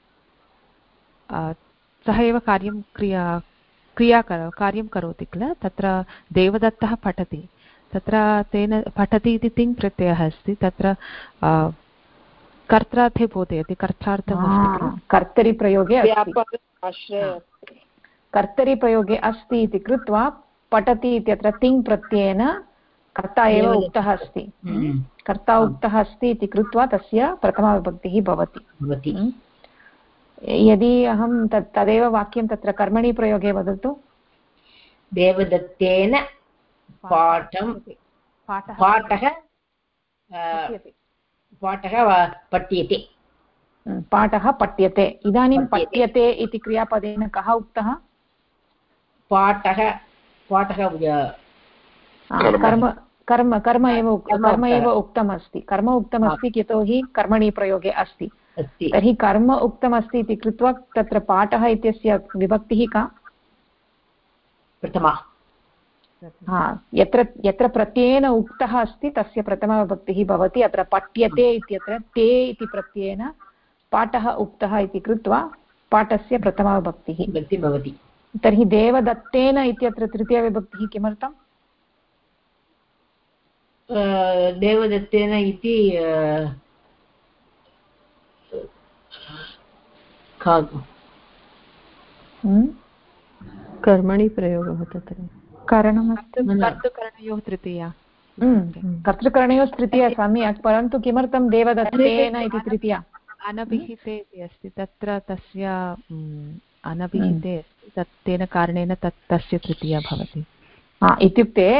सः एव कार्यं करोति किल, तत्र देवदत्तः पठति, तत्र तेन पठति इति तिङ् प्रत्ययः अस्ति, तत्र कर्त्रार्थे बोधयति, कर्तार्थम्। कर्तरिप्रयोगे अस्ति इति कृत्वा पठति इत्यत्र तिङ् प्रत्ययेन कर्ता एव उक्तः अस्ति। कर्ता उक्तः अस्ति इति कृत्वा तस्य प्रथमाविभक्तिः भवति। यदि अहं तदेव वाक्यं तत्र कर्मणि प्रयोगे वदतु। देवदत्तेन पाठः पठ्यते। पाठः पठ्यते। इदानीं पठ्यते इति क्रियापदेन कः उक्तः? पाठः कर्म एव उक्तमस्ति। कर्म उक्तमस्ति यतोहि कर्मणि प्रयोगे अस्ति। तर्हि कर्म उक्तमस्ति इति कृत्वा तत्र पाठः इत्यस्य विभक्तिः का? प्रथमा। यत्र प्रत्ययेन उक्तः अस्ति तस्य प्रथमाविभक्तिः भवति। अत्र पठ्यते इत्यत्र ते इति प्रत्ययेन पाठः उक्तः इति कृत्वा पाठस्य प्रथमाविभक्तिः भवति। तर्हि देवदत्तेन इत्यत्र तृतीयविभक्तिः किमर्थम्? देवदत्तेन इति कर्मणि प्रयोगः तत्र कर्तृकरणयोः तृतीया कर्तृकरणयोः तृतीया सम्यक्, परन्तु किमर्थं देवदत्तेन इति तृतीया? अनभिहिते इति अस्ति तत्र, तस्य अनभिहिते अस्ति, तत् तेन कारणेन तस्य तृतीया भवति। इत्युक्ते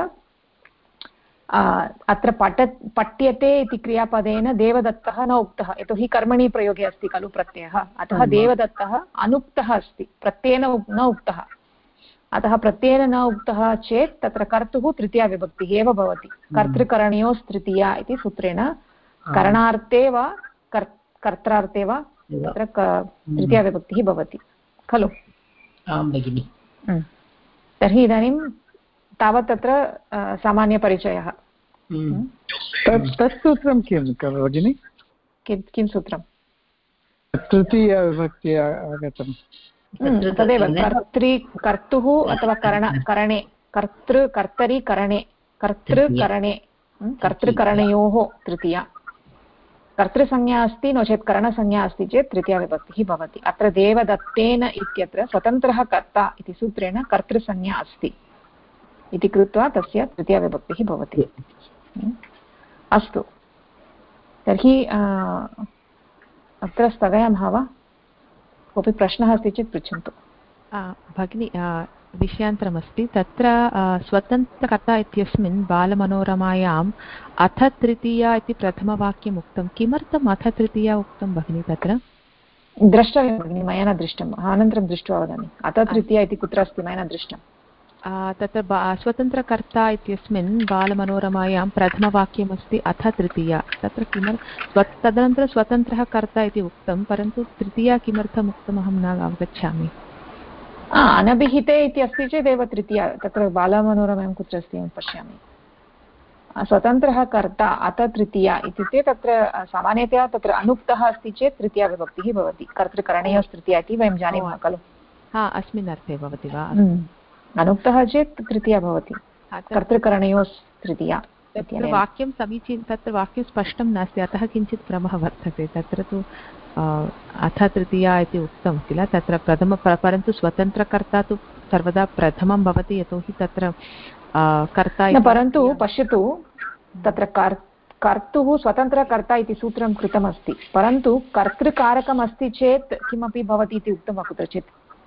अत्र पठ्यते इति क्रियापदेन देवदत्तः न उक्तः, यतोहि कर्मणि प्रयोगे अस्ति खलु प्रत्ययः, अतः देवदत्तः अनुक्तः अस्ति, प्रत्ययेन न उक्तः। अतः प्रत्ययेन न उक्तः चेत् तत्र कर्तुः तृतीया विभक्तिः एव भवति। कर्तृकरणयोस्तृतीया इति सूत्रेण करणार्थे वा कर्त्रार्थे वा तत्र तृतीया विभक्तिः भवति खलु। आं भगिनि। तर्हि इदानीं तावत् तत्र सामान्यपरिचयः। तत् सूत्रं किं भगिनि? किं सूत्रं? तृतीयविभक्त्या आगतं तदेव कर्तुः अथवा करणे कर्तरि करणे कर्तृकरणयोः तृतीया। कर्तृसंज्ञा अस्ति नो चेत् करणसंज्ञा अस्ति चेत् तृतीया विभक्तिः भवति। अत्र देवदत्तेन इत्यत्र स्वतन्त्रः कर्ता इति सूत्रेण कर्तृसंज्ञा अस्ति इति कृत्वा तस्य तृतीया विभक्तिः भवति। अस्तु, तर्हि अत्र स्थगयामः वा? कोऽपि प्रश्नः अस्ति चेत् पृच्छन्तु। भगिनि, विषयान्तरमस्ति तत्र स्वतन्त्रकर्ता इत्यस्मिन् बालमनोरमायाम् अथ तृतीया इति प्रथमवाक्यम् उक्तं। किमर्थम् अथ तृतीया उक्तं भगिनि तत्र? द्रष्टव्यं भगिनि, मया न दृष्टम्, अनन्तरं दृष्ट्वा वदामि। अथ तृतीया इति कुत्र अस्ति मया न दृष्टम्। तत्र स्वतन्त्रकर्ता इत्यस्मिन् बालमनोरमायां प्रथमवाक्यमस्ति अथ तृतीया। तत्र तदनन्तरं स्वतन्त्रः कर्ता इति उक्तं, परन्तु तृतीया किमर्थम् उक्तम् अहं न अवगच्छामि। अनभिहिते इति अस्ति चेदेव तृतीया, तत्र बालमनोरमायां कुत्र अस्ति अहं पश्यामि। स्वतन्त्रः कर्ता अथ तृतीया इत्युक्ते तत्र सामान्यतया तत्र अनुक्तः अस्ति चेत् तृतीया विभक्तिः भवति। कर्तृकरणयोस्तृतीया इति वयं जानीमः खलु। अस्मिन् अर्थे भवति वा? अनुक्तः चेत् तृतीया भवति, कर्तृकरणयोस्तृतीया। तत्र वाक्यं समीचीनं, तत्र वाक्यं स्पष्टं नास्ति, अतः किञ्चित् भ्रमः वर्तते। तत्र तु अथ तृतीया इति उक्तं किल, तत्र परन्तु स्वतन्त्रकर्ता तु सर्वदा प्रथमं भवति, यतोहि तत्र कर्ता। परन्तु पश्यतु, तत्र कर्तुः स्वतन्त्रकर्ता इति सूत्रं कृतमस्ति, परन्तु कर्तृकारकम् अस्ति चेत् किमपि भवति इति उक्तं वा कुत्रचित्?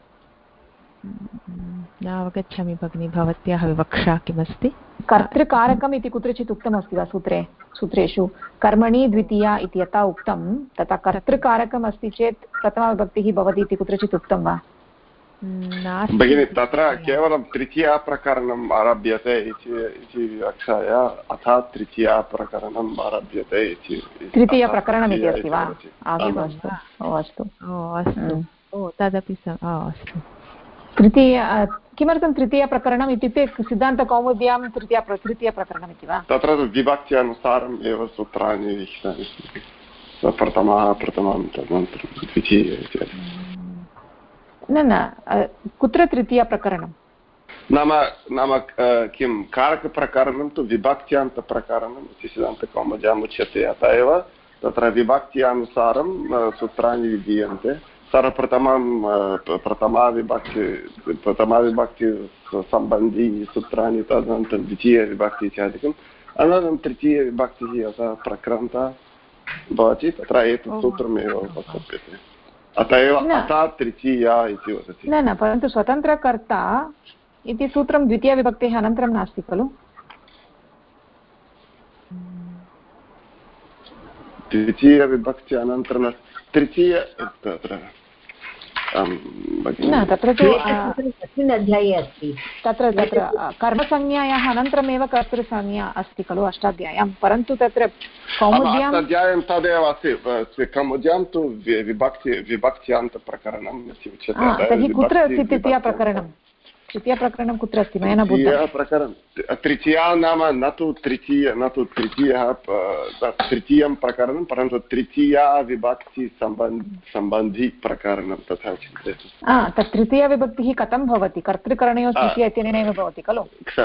न अवगच्छामि भगिनि, भवत्याः विवक्षा किमस्ति? कर्तृकारकम् इति कुत्रचित् उक्तमस्ति वा सूत्रेषु? कर्मणि द्वितीया इति यथा उक्तं तथा कर्तृकारकम् अस्ति चेत् प्रथमाविभक्तिः भवति इति कुत्रचित् उक्तं वा? भगिनि, तत्र केवलं तृतीया प्रकरणम् आरभ्यते इति विवक्षाया अथा तृतीया प्रकरणम् आरभ्यते इति। तृतीया प्रकरणम् इति अस्ति वा? अस्तु अस्तु, तदपि अस्तु। किमर्थं तृतीयप्रकरणम् इत्युक्ते सिद्धान्तकौमुद्यां तृतीयप्रकरणम् इति वा? तत्र विभक्त्यानुसारम् एव सूत्राणि लिखितानि सन्ति। प्रथमः प्रथमं तदनन्तरं द्वितीय। न कुत्र तृतीयप्रकरणं? नाम किं कारकप्रकरणं तु विभक्त्यान्तप्रकरणम् इति सिद्धान्तकौमुद्याम् उच्यते। अतः एव तत्र विभक्त्यानुसारं सूत्राणि विधीयन्ते। प्रथमाविभक्ति सम्बन्धी सूत्राणि, तदनन्तरं द्वितीयविभक्ति इत्यादिकम्, अनन्तरं तृतीयविभक्तिः यथा प्रक्रमता भवति तत्र एतत् सूत्रमेव उपलभ्यते। अतः एव अथा तृतीया इति वदति। न, परन्तु स्वतन्त्रकर्ता इति सूत्रं द्वितीयविभक्तेः अनन्तरं नास्ति खलु? द्वितीयविभक्ति अनन्तरं तृतीय तत्र न, तत्र तु अस्मिन् अध्याये अस्ति। तत्र कर्मसंज्ञायाः अनन्तरमेव कर्तृसंज्ञा अस्ति खलु अष्टाध्याय्यां, परन्तु तत्र कौमुद्याम् अध्यायं तदेव अस्ति। कौमुद्यां तु विभक्त्यान्तप्रकरणम् इति उच्यते। तर्हि कुत्र अस्ति तृतीयप्रकरणं? तृतीयप्रकरणं कुत्र अस्ति? मया न प्रकरणं तृतीया नाम न तु तृतीयः तृतीयं प्रकरणं, परन्तु तृतीया विभक्ति सम्बन्धी प्रकरणं तथा चिन्तयतु। तत् तृतीयविभक्तिः कथं भवति? कर्तृकरणयोः तृतीया इत्यनेनैव भवति खलु?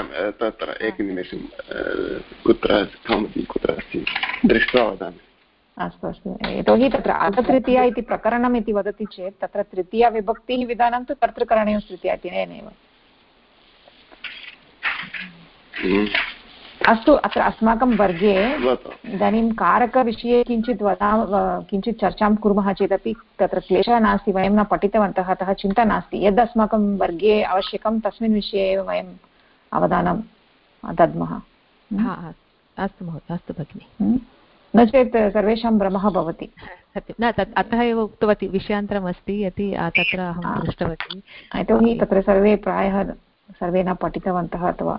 तत्र एकनिमेषं कुत्र अस्ति दृष्ट्वा वदामि। अस्तु अस्तु यतोहि तत्र अर्थतृतीया इति प्रकरणम् इति वदति चेत् तत्र तृतीया विभक्तिः विधानं तु कर्तृकरणयोः तृतीया इति नैव। अस्तु अत्र अस्माकं वर्गे इदानीं कारकविषये किञ्चित् चर्चां कुर्मः चेदपि तत्र क्लेशः नास्ति, वयं न पठितवन्तः अतः चिन्ता नास्ति। यद् अस्माकं वर्गे आवश्यकं तस्मिन् विषये एव वयम् अवधानं दद्मः। अस्तु महोदय, अस्तु भगिनि। न चेत् सर्वेषां भ्रमः भवति। सत्यं न तत् अतः एव उक्तवती विषयान्तरमस्ति इति तत्र अहं दृष्टवती। यतोहि तत्र सर्वे प्रायः सर्वे न पठितवन्तः अथवा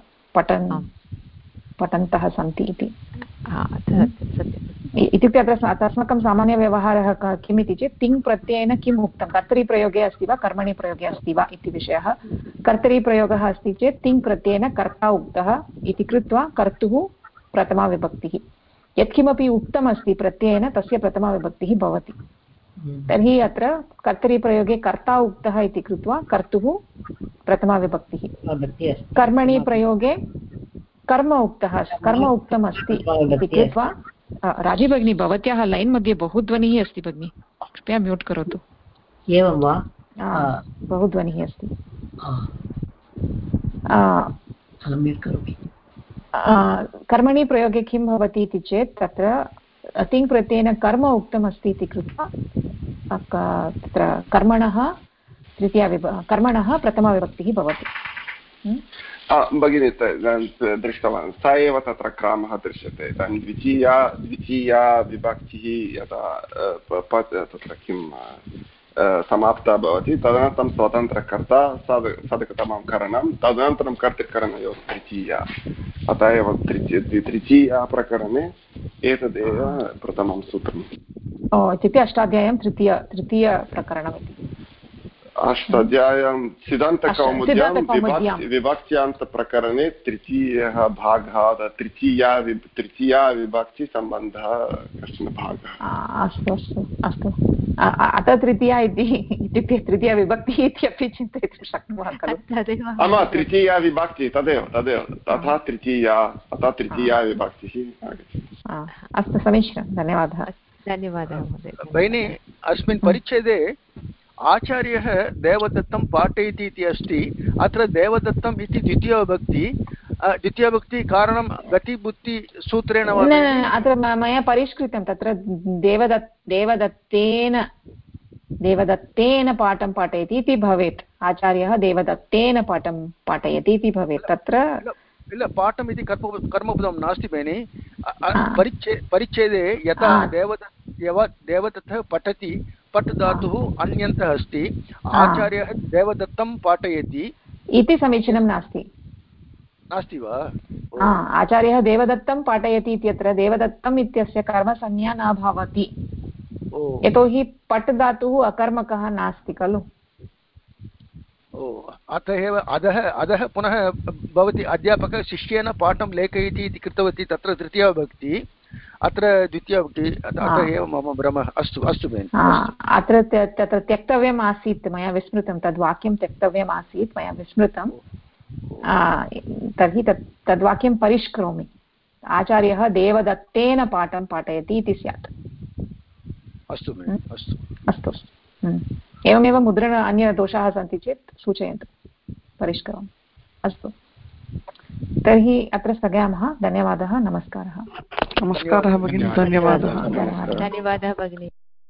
पठन्तः सन्ति इति। इत्युक्ते अत्र अस्माकं सामान्यव्यवहारः किम् इति चेत् तिङ् प्रत्ययेन किम् उक्तं, कर्तरिप्रयोगे अस्ति वा कर्मणि प्रयोगे अस्ति वा इति विषयः। कर्तरिप्रयोगः अस्ति चेत् तिङ् प्रत्ययेन कर्ता उक्तः इति कृत्वा कर्तुः प्रथमा विभक्तिः। यत्किमपि उक्तमस्ति प्रत्ययेन तस्य प्रथमा विभक्तिः भवति। तर्हि अत्र कर्तरिप्रयोगे कर्ता उक्तः इति कृत्वा कर्तुः प्रथमा विभक्तिः। कर्मणि प्रयोगे कर्म उक्तम् अस्ति इति कृत्वा राजी भगिनी भवत्याः लैन् मध्ये बहु ध्वनिः अस्ति भगिनि, कृपया म्यूट् करोतु। एवं वा? बहु ध्वनिः अस्ति। कर्मणि प्रयोगे किं भवति इति चेत् तत्र तिङ् प्रत्ययेन कर्म उक्तमस्ति इति कृत्वा तत्र कर्मणः प्रथमाविभक्तिः भवति। भगिनी दृष्टवान् स एव तत्र क्रमः दृश्यते। इदानीं द्वितीया विभक्तिः यदा तत्र किं समाप्ता भवति तदनन्तरं स्वतन्त्रकर्ता सदकतमं करणं तदनन्तरं कर्तृकरणयोः तृतीया। अतः एव तृतीया प्रकरणे एतदेव प्रथमं सूत्रम्। इत्युक्ते अष्टाध्याय्यां तृतीयप्रकरणम् इति। अष्टाध्याय्यां सिद्धान्तकौमुद्यां विभक्त्यान्तप्रकरणे तृतीयः भागः तृतीया विभक्तिसम्बन्धः कश्चन भागः। अस्तु अस्तु अस्तु अतः तृतीया इत्युक्ते तृतीया विभक्तिः इत्यपि चिन्तयितुं शक्नुमः खलु। तृतीया विभक्तिः तदेव तथा तृतीया विभक्तिः आगच्छति। अस्तु समीचीनं, धन्यवादः। महोदय। भगिनी अस्मिन् परिच्छेदे आचार्यः देवदत्तं पाठयति इति अस्ति। अत्र देवदत्तम् इति द्वितीयविभक्ति कारणं गतिबुद्धिसूत्रेण अत्र मया परिष्कृतं तत्र देवदत्तेन पाठं पाठयति इति भवेत्। आचार्यः देवदत्तेन पाठं पाठयति इति भवेत्। तत्र पाठम् इति कर्मपदं नास्ति भगिनि। परिच्छेदे यथा देवदत्तः पठति पट् धातुः अन्यन्तः अस्ति। आचार्यः देवदत्तं पाठयति इति समीचीनं नास्ति वा? आचार्यः देवदत्तं पाठयति इत्यत्र देवदत्तम् इत्यस्य कर्मसंज्ञा न भवति, यतोहि पट् धातुः अकर्मकः नास्ति खलु। अतः एव अधः पुनः भवति अध्यापकः शिष्येन पाठं लेखयति इति कृतवती। तत्र तृतीया विभक्ति, अत्र द्वितीया विभक्ति। अतः एव मम भ्रमः। अस्तु अस्तु भगिनि। अत्र तत्र त्यक्तव्यम् आसीत्, मया विस्मृतं, तद्वाक्यं त्यक्तव्यम् आसीत्, मया विस्मृतं। तर्हि तद्वाक्यं परिष्करोमि। आचार्यः देवदत्तेन पाठं पाठयति इति स्यात्। अस्तु अस्तु अस्तु। एवमेव मुद्रण अन्यदोषाः सन्ति चेत् सूचयन्तु, परिष्करोमि। अस्तु, तर्हि अत्र स्थगयामः। धन्यवादः, नमस्कारः। नमस्कारः भगिनी, धन्यवादः। धन्यवादः भगिनी।